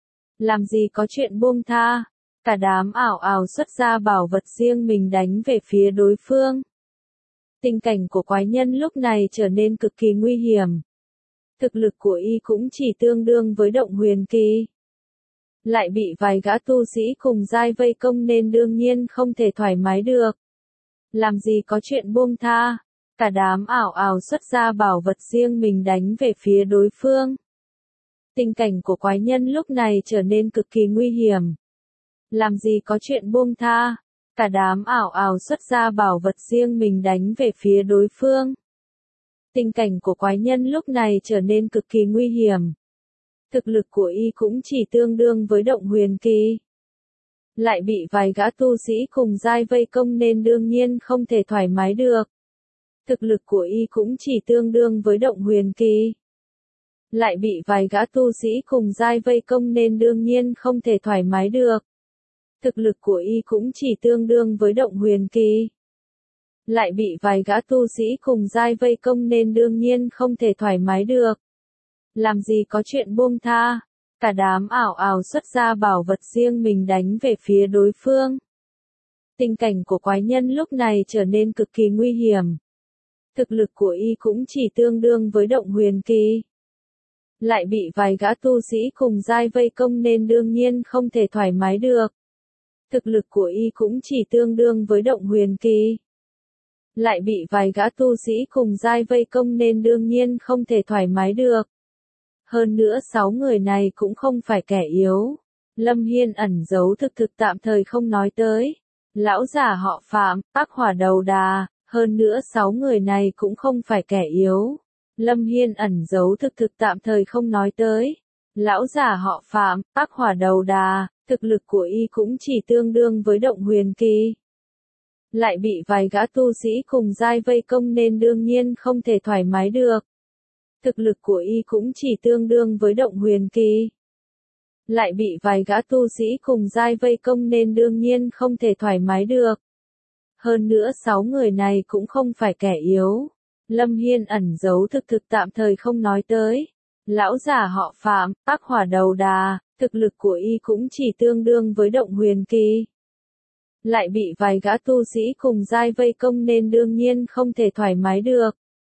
Làm gì có chuyện buông tha, cả đám ảo ảo xuất ra bảo vật riêng mình đánh về phía đối phương. Tình cảnh của quái nhân lúc này trở nên cực kỳ nguy hiểm. Thực lực của y cũng chỉ tương đương với động huyền kỳ. Lại bị vài gã tu sĩ cùng giai vây công nên đương nhiên không thể thoải mái được. Làm gì có chuyện buông tha, cả đám ảo ảo xuất ra bảo vật riêng mình đánh về phía đối phương. Tình cảnh của quái nhân lúc này trở nên cực kỳ nguy hiểm. Làm gì có chuyện buông tha, cả đám ảo ảo xuất ra bảo vật riêng mình đánh về phía đối phương. Tình cảnh của quái nhân lúc này trở nên cực kỳ nguy hiểm. Thực lực của y cũng chỉ tương đương với động huyền kỳ. Lại bị vài gã tu sĩ cùng giai vây công nên đương nhiên không thể thoải mái được. Thực lực của y cũng chỉ tương đương với động huyền kỳ. Lại bị vài gã tu sĩ cùng giai vây công nên đương nhiên không thể thoải mái được. thực lực của y cũng chỉ tương đương với động huyền kỳ. Lại bị vài gã tu sĩ cùng giai vây công nên đương nhiên không thể thoải mái được. Làm gì có chuyện buông tha, cả đám ảo ảo xuất ra bảo vật riêng mình đánh về phía đối phương. Tình cảnh của quái nhân lúc này trở nên cực kỳ nguy hiểm. Thực lực của y cũng chỉ tương đương với động huyền kỳ. Lại bị vài gã tu sĩ cùng giai vây công nên đương nhiên không thể thoải mái được. Thực lực của y cũng chỉ tương đương với động huyền kỳ. Lại bị vài gã tu sĩ cùng giai vây công nên đương nhiên không thể thoải mái được. Hơn nữa 6 người này cũng không phải kẻ yếu. Lâm Hiên ẩn giấu thực tạm thời không nói tới. Lão giả họ Phạm, Ác Hỏa Đầu Đà, hơn nữa 6 người này cũng không phải kẻ yếu. Lâm Hiên ẩn giấu thực tạm thời không nói tới. Lão giả họ Phạm, Ác Hỏa Đầu Đà, thực lực của y cũng chỉ tương đương với động huyền kỳ. Lại bị vài gã tu sĩ cùng giai vây công nên đương nhiên không thể thoải mái được. Thực lực của y cũng chỉ tương đương với động huyền kỳ. Lại bị vài gã tu sĩ cùng giai vây công nên đương nhiên không thể thoải mái được. Hơn nữa 6 người này cũng không phải kẻ yếu. Lâm Hiên ẩn giấu thực tạm thời không nói tới. Lão giả họ Phạm, Ác Hỏa Đầu Đà, thực lực của y cũng chỉ tương đương với động huyền kỳ. Lại bị vài gã tu sĩ cùng giai vây công nên đương nhiên không thể thoải mái được.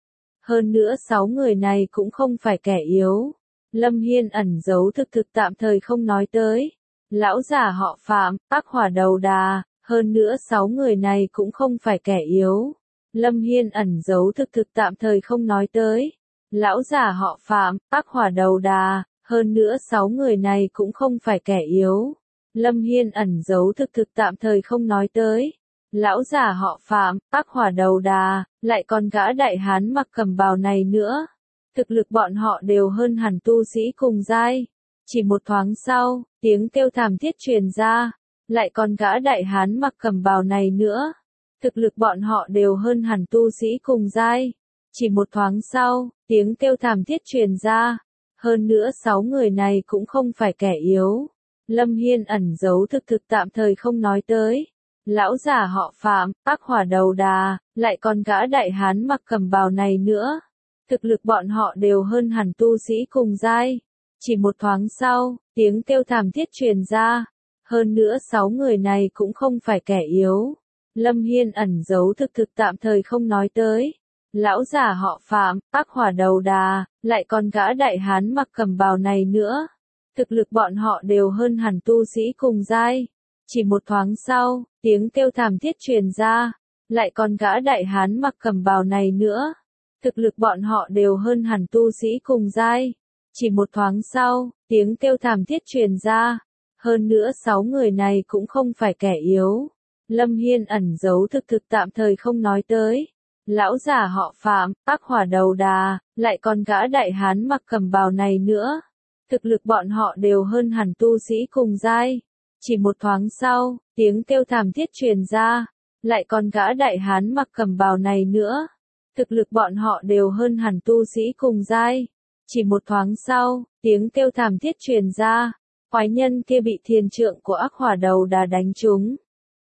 Hơn nữa 6 người này cũng không phải kẻ yếu. Lâm Hiên ẩn giấu thực tạm thời không nói tới. Lão giả họ Phạm, Ác Hỏa Đầu Đà, hơn nữa 6 người này cũng không phải kẻ yếu. Lâm Hiên ẩn giấu thực tạm thời không nói tới. Lão giả họ Phạm, Ác Hỏa Đầu Đà, hơn nữa 6 người này cũng không phải kẻ yếu. Lâm Hiên ẩn giấu thực tạm thời không nói tới. Lão giả họ Phạm, Ác Hỏa Đầu Đà, lại còn gã đại hán mặc cẩm bào này nữa. Thực lực bọn họ đều hơn hẳn tu sĩ cùng giai. Chỉ một thoáng sau, tiếng kêu thảm thiết truyền ra. Lại còn gã đại hán mặc cẩm bào này nữa. Thực lực bọn họ đều hơn hẳn tu sĩ cùng giai. Chỉ một thoáng sau, tiếng kêu thảm thiết truyền ra. Hơn nữa 6 người này cũng không phải kẻ yếu. Lâm Hiên ẩn giấu thực tạm thời không nói tới. Lão giả họ Phạm, Ác Hỏa Đầu Đà, lại còn gã đại hán mặc cẩm bào này nữa. Thực lực bọn họ đều hơn hẳn tu sĩ cùng giai. Chỉ một thoáng sau, tiếng kêu thảm thiết truyền ra. Hơn nữa 6 người này cũng không phải kẻ yếu. Lâm Hiên ẩn giấu thực tạm thời không nói tới. Lão giả họ Phạm, Ác Hỏa Đầu Đà, lại còn gã đại hán mặc cẩm bào này nữa. Thực lực bọn họ đều hơn hẳn tu sĩ cùng giai. Chỉ một thoáng sau, tiếng kêu thảm thiết truyền ra. Lại còn gã đại hán mặc cẩm bào này nữa. Thực lực bọn họ đều hơn hẳn tu sĩ cùng giai. Chỉ một thoáng sau, tiếng kêu thảm thiết truyền ra. Hơn nữa 6 người này cũng không phải kẻ yếu. Lâm Hiên ẩn giấu thực tạm thời không nói tới. Lão giả họ Phạm, Ác Hỏa Đầu Đà, lại còn gã đại hán mặc cẩm bào này nữa. Thực lực bọn họ đều hơn hẳn tu sĩ cùng giai. Chỉ một thoáng sau, tiếng kêu thảm thiết truyền ra. Lại còn gã đại hán mặc cẩm bào này nữa. Thực lực bọn họ đều hơn hẳn tu sĩ cùng giai. Chỉ một thoáng sau, tiếng kêu thảm thiết truyền ra. Quái nhân kia bị thiền trượng của Ác Hỏa Đầu Đà đánh trúng.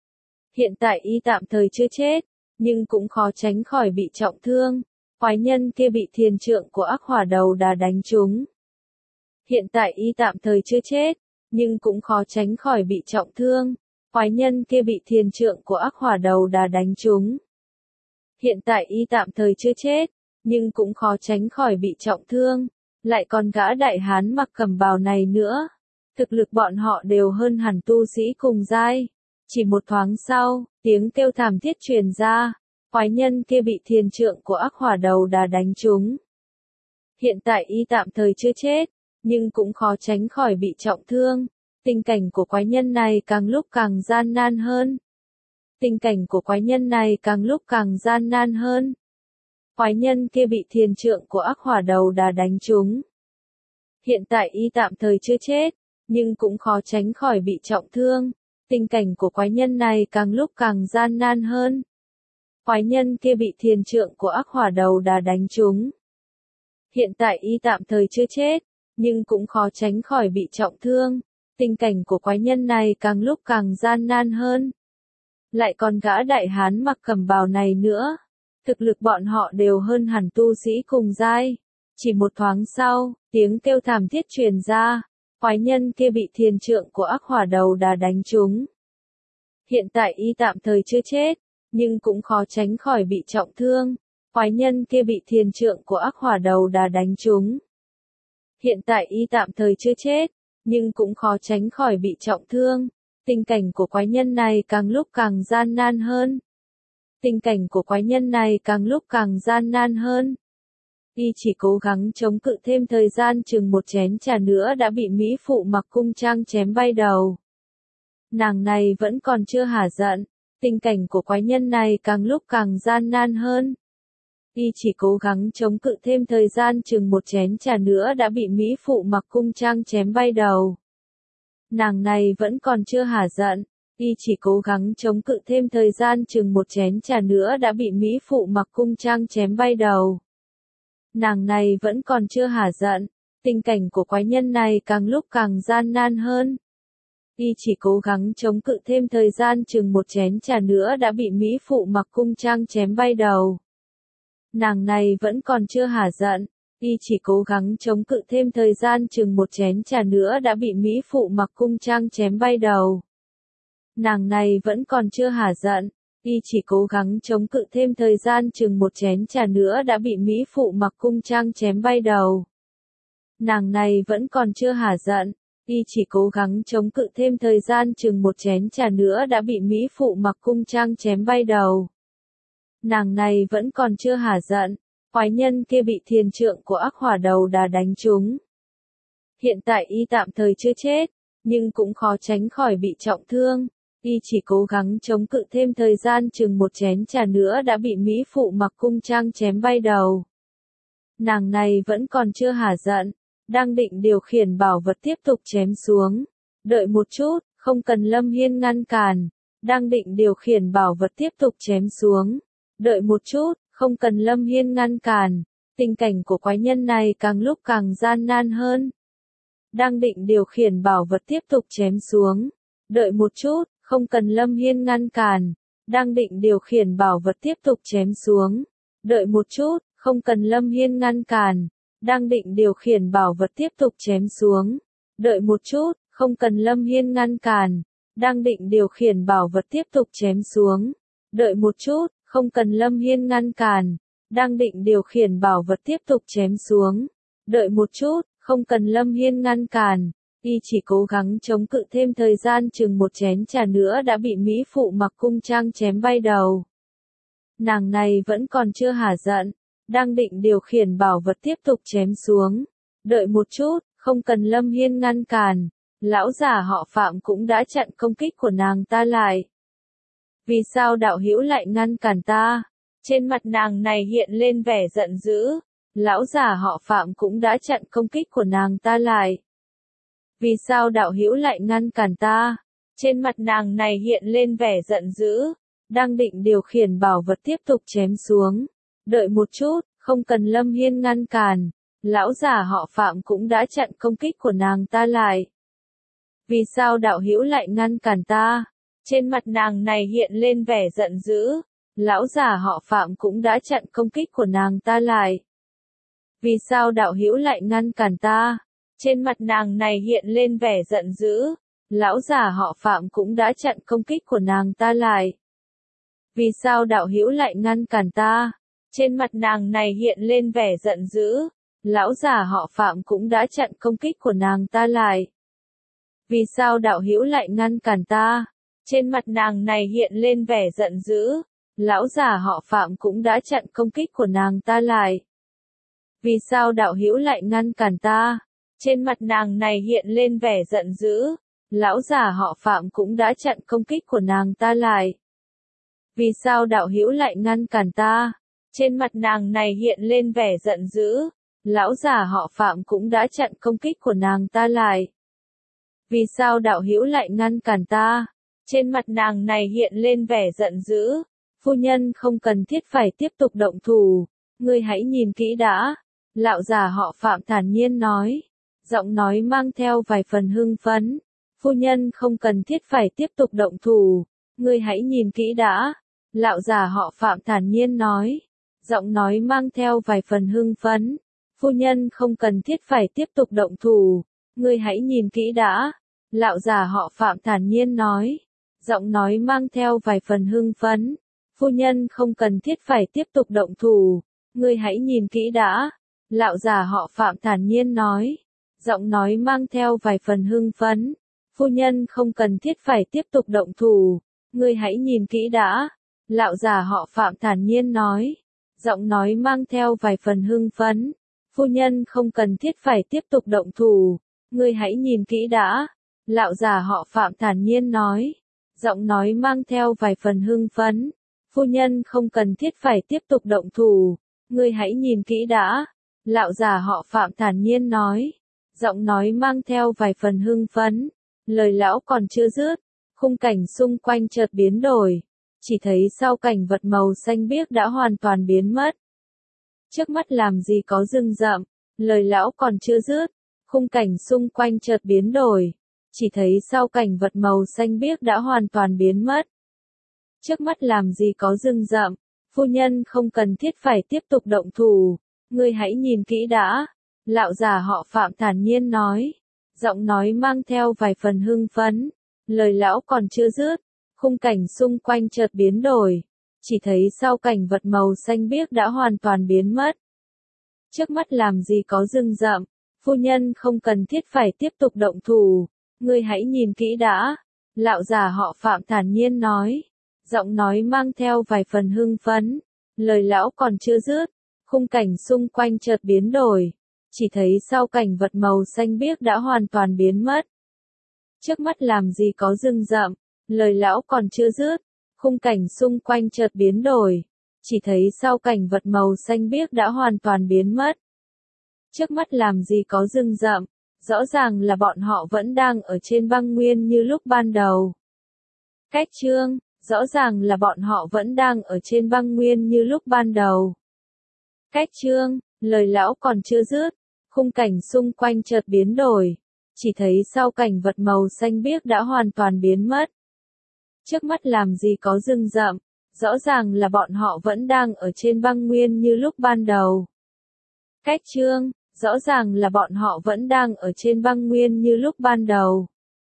Hiện tại y tạm thời chưa chết, nhưng cũng khó tránh khỏi bị trọng thương. Quái nhân kia bị thiền trượng của Ác Hỏa Đầu Đà đánh trúng. Hiện tại y tạm thời chưa chết, nhưng cũng khó tránh khỏi bị trọng thương. Quái nhân kia bị thiền trượng của Ác Hỏa Đầu Đà đánh trúng. Hiện tại y tạm thời chưa chết, nhưng cũng khó tránh khỏi bị trọng thương. Lại còn gã đại hán mặc cẩm bào này nữa. Thực lực bọn họ đều hơn hẳn tu sĩ cùng giai. Chỉ một thoáng sau, tiếng kêu thảm thiết truyền ra. Quái nhân kia bị thiền trượng của Ác Hỏa Đầu Đà đánh trúng. Hiện tại y tạm thời chưa chết, nhưng cũng khó tránh khỏi bị trọng thương. Tình cảnh của quái nhân này càng lúc càng gian nan hơn. Tình cảnh của quái nhân này càng lúc càng gian nan hơn. Quái nhân kia bị thiền trượng của Ác Hỏa Đầu Đà đánh trúng. Hiện tại y tạm thời chưa chết, nhưng cũng khó tránh khỏi bị trọng thương. Tình cảnh của quái nhân này càng lúc càng gian nan hơn. Quái nhân kia bị thiền trượng của Ác Hỏa Đầu Đà đánh trúng. Hiện tại y tạm thời chưa chết, nhưng cũng khó tránh khỏi bị trọng thương. Tình cảnh của quái nhân này càng lúc càng gian nan hơn. Lại còn gã đại hán mặc cẩm bào này nữa. Thực lực bọn họ đều hơn hẳn tu sĩ cùng giai. Chỉ một thoáng sau, tiếng kêu thảm thiết truyền ra. Quái nhân kia bị thiền trượng của ác hỏa đầu đà đánh trúng. Hiện tại y tạm thời chưa chết, nhưng cũng khó tránh khỏi bị trọng thương. Quái nhân kia bị thiền trượng của ác hỏa đầu đà đánh trúng. Hiện tại y tạm thời chưa chết, nhưng cũng khó tránh khỏi bị trọng thương. Tình cảnh của quái nhân này càng lúc càng gian nan hơn. Tình cảnh của quái nhân này càng lúc càng gian nan hơn. Y chỉ cố gắng chống cự thêm thời gian chừng một chén trà nữa đã bị mỹ phụ mặc cung trang chém bay đầu. Nàng này vẫn còn chưa hả giận. Tình cảnh của quái nhân này càng lúc càng gian nan hơn. Y chỉ cố gắng chống cự thêm thời gian chừng một chén trà nữa đã bị mỹ phụ mặc cung trang chém bay đầu. Nàng này vẫn còn chưa hả giận. Y chỉ cố gắng chống cự thêm thời gian chừng một chén trà nữa đã bị mỹ phụ mặc cung trang chém bay đầu. Nàng này vẫn còn chưa hả giận. Tình cảnh của quái nhân này càng lúc càng gian nan hơn. Y chỉ cố gắng chống cự thêm thời gian chừng một chén trà nữa đã bị mỹ phụ mặc cung trang chém bay đầu. Nàng này vẫn còn chưa hả giận. Y chỉ cố gắng chống cự thêm thời gian chừng một chén trà nữa đã bị mỹ phụ mặc cung trang chém bay đầu. Nàng này vẫn còn chưa hả giận. Y chỉ cố gắng chống cự thêm thời gian chừng một chén trà nữa đã bị mỹ phụ mặc cung trang chém bay đầu. Nàng này vẫn còn chưa hả giận. Y chỉ cố gắng chống cự thêm thời gian chừng một chén trà nữa đã bị mỹ phụ mặc cung trang chém bay đầu. Nàng này vẫn còn chưa hả giận. Quái nhân kia bị thiền trượng của ác hỏa đầu đà đánh trúng. Hiện tại y tạm thời chưa chết, nhưng cũng khó tránh khỏi bị trọng thương. Y chỉ cố gắng chống cự thêm thời gian chừng một chén trà nữa đã bị mỹ phụ mặc cung trang chém bay đầu. Nàng này vẫn còn chưa hả giận, đang định điều khiển bảo vật tiếp tục chém xuống. Đợi một chút, không cần Lâm Hiên ngăn cản. Đang định điều khiển bảo vật tiếp tục chém xuống. Đợi một chút, không cần Lâm Hiên ngăn cản. Tình cảnh của quái nhân này càng lúc càng gian nan hơn. Đang định điều khiển bảo vật tiếp tục chém xuống. Đợi một chút, không cần Lâm Hiên ngăn cản. Đang định điều khiển bảo vật tiếp tục chém xuống. Đợi một chút, không cần Lâm Hiên ngăn cản. Đang định điều khiển bảo vật tiếp tục chém xuống. Đợi một chút, không cần Lâm Hiên ngăn cản. Đang định điều khiển bảo vật tiếp tục chém xuống. Đợi một chút, không cần Lâm Hiên ngăn cản. Đang định điều khiển bảo vật tiếp tục chém xuống. Đợi một chút, không cần Lâm Hiên ngăn cản. Y chỉ cố gắng chống cự thêm thời gian chừng một chén trà nữa đã bị mỹ phụ mặc cung trang chém bay đầu. Nàng này vẫn còn chưa hả giận. Đang định điều khiển bảo vật tiếp tục chém xuống. Đợi một chút, không cần Lâm Hiên ngăn cản. Lão giả họ Phạm cũng đã chặn công kích của nàng ta lại. Vì sao đạo hữu lại ngăn cản ta? Trên mặt nàng này hiện lên vẻ giận dữ. Lão giả họ Phạm cũng đã chặn công kích của nàng ta lại. Vì sao đạo hữu lại ngăn cản ta? Trên mặt nàng này hiện lên vẻ giận dữ. Đang định điều khiển bảo vật tiếp tục chém xuống. Đợi một chút, không cần Lâm Hiên ngăn cản. Lão giả họ Phạm cũng đã chặn công kích của nàng ta lại. Vì sao đạo hữu lại ngăn cản ta? Trên mặt nàng này hiện lên vẻ giận dữ. Lão giả họ Phạm cũng đã chặn công kích của nàng ta lại. Vì sao đạo hữu lại ngăn cản ta? Trên mặt nàng này hiện lên vẻ giận dữ. Lão giả họ Phạm cũng đã chặn công kích của nàng ta lại. Vì sao đạo hữu lại ngăn cản ta? Trên mặt nàng này hiện lên vẻ giận dữ. Lão giả họ Phạm cũng đã chặn công kích của nàng ta lại. Vì sao đạo hữu lại ngăn cản ta? Trên mặt nàng này hiện lên vẻ giận dữ. Lão giả họ Phạm cũng đã chặn công kích của nàng ta lại. Vì sao đạo hữu lại ngăn cản ta? Trên mặt nàng này hiện lên vẻ giận dữ. Lão giả họ Phạm cũng đã chặn công kích của nàng ta lại. Vì sao đạo hữu lại ngăn cản ta? Trên mặt nàng này hiện lên vẻ giận dữ. Lão giả họ Phạm cũng đã chặn công kích của nàng ta lại. Vì sao đạo hữu lại ngăn cản ta? Trên mặt nàng này hiện lên vẻ giận dữ. Phu nhân không cần thiết phải tiếp tục động thủ. Ngươi hãy nhìn kỹ đã. Lão giả họ Phạm thản nhiên nói. Giọng nói mang theo vài phần hưng phấn. Phu nhân không cần thiết phải tiếp tục động thủ, ngươi hãy nhìn kỹ đã. Lão già họ Phạm thản nhiên nói, giọng nói mang theo vài phần hưng phấn. Phu nhân không cần thiết phải tiếp tục động thủ, ngươi hãy nhìn kỹ đã. Lão già họ Phạm thản nhiên nói, giọng nói mang theo vài phần hưng phấn. Phu nhân không cần thiết phải tiếp tục động thủ, ngươi hãy nhìn kỹ đã. Lão già họ Phạm thản nhiên nói, giọng nói mang theo vài phần hưng phấn. Phu nhân không cần thiết phải tiếp tục động thủ, ngươi hãy nhìn kỹ đã. Lão già họ Phạm thản nhiên nói, giọng nói mang theo vài phần hưng phấn. Phu nhân không cần thiết phải tiếp tục động thủ, ngươi hãy nhìn kỹ đã. Lão già họ Phạm thản nhiên nói, giọng nói mang theo vài phần hưng phấn. Phu nhân không cần thiết phải tiếp tục động thủ, ngươi hãy nhìn kỹ đã. Lão già họ Phạm thản nhiên nói, giọng nói mang theo vài phần hưng phấn. Lời lão còn chưa dứt, khung cảnh xung quanh chợt biến đổi, chỉ thấy sau cảnh vật màu xanh biếc đã hoàn toàn biến mất. Trước mắt làm gì có rừng rậm, lời lão còn chưa dứt, khung cảnh xung quanh chợt biến đổi, chỉ thấy sau cảnh vật màu xanh biếc đã hoàn toàn biến mất. Trước mắt làm gì có rừng rậm, phu nhân không cần thiết phải tiếp tục động thủ, ngươi hãy nhìn kỹ đã. Lão già họ Phạm thản nhiên nói, giọng nói mang theo vài phần hưng phấn. Lời lão còn chưa dứt, khung cảnh xung quanh chợt biến đổi, chỉ thấy sau cảnh vật màu xanh biếc đã hoàn toàn biến mất. Trước mắt làm gì có rừng rậm, phu nhân không cần thiết phải tiếp tục động thủ, ngươi hãy nhìn kỹ đã. Lão già họ Phạm thản nhiên nói, giọng nói mang theo vài phần hưng phấn. Lời lão còn chưa dứt, khung cảnh xung quanh chợt biến đổi, chỉ thấy sau cảnh vật màu xanh biếc đã hoàn toàn biến mất. Trước mắt làm gì có rừng rậm, lời lão còn chưa dứt, khung cảnh xung quanh chợt biến đổi, chỉ thấy sau cảnh vật màu xanh biếc đã hoàn toàn biến mất. Trước mắt làm gì có rừng rậm, rõ ràng là bọn họ vẫn đang ở trên băng nguyên như lúc ban đầu. Cách chương, rõ ràng là bọn họ vẫn đang ở trên băng nguyên như lúc ban đầu. Cách chương, lời lão còn chưa dứt, khung cảnh xung quanh chợt biến đổi, chỉ thấy sau cảnh vật màu xanh biếc đã hoàn toàn biến mất. Trước mắt làm gì có rừng rậm, rõ ràng là bọn họ vẫn đang ở trên băng nguyên như lúc ban đầu. Cách chương, rõ ràng là bọn họ vẫn đang ở trên băng nguyên như lúc ban đầu.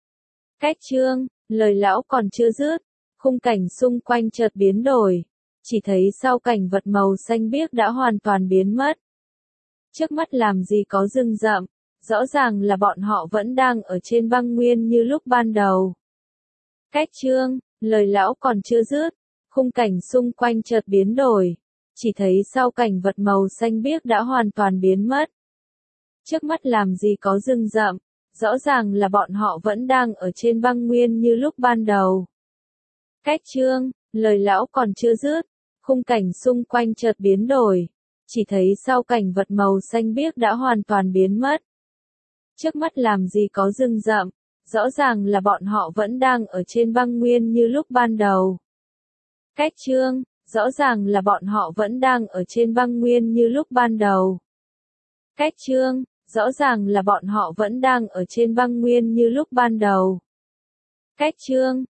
Cách chương, lời lão còn chưa dứt, khung cảnh xung quanh chợt biến đổi, chỉ thấy sau cảnh vật màu xanh biếc đã hoàn toàn biến mất. Trước mắt làm gì có rừng rậm, rõ ràng là bọn họ vẫn đang ở trên băng nguyên như lúc ban đầu. Cách chương, lời lão còn chưa dứt, khung cảnh xung quanh chợt biến đổi, chỉ thấy sau cảnh vật màu xanh biếc đã hoàn toàn biến mất. Trước mắt làm gì có rừng rậm, rõ ràng là bọn họ vẫn đang ở trên băng nguyên như lúc ban đầu. Cách chương, lời lão còn chưa dứt, khung cảnh xung quanh chợt biến đổi, chỉ thấy sau cảnh vật màu xanh biếc đã hoàn toàn biến mất. Trước mắt làm gì có rừng rậm, rõ ràng là bọn họ vẫn đang ở trên băng nguyên như lúc ban đầu. Cách chương, rõ ràng là bọn họ vẫn đang ở trên băng nguyên như lúc ban đầu. Cách chương, rõ ràng là bọn họ vẫn đang ở trên băng nguyên như lúc ban đầu. Cách chương,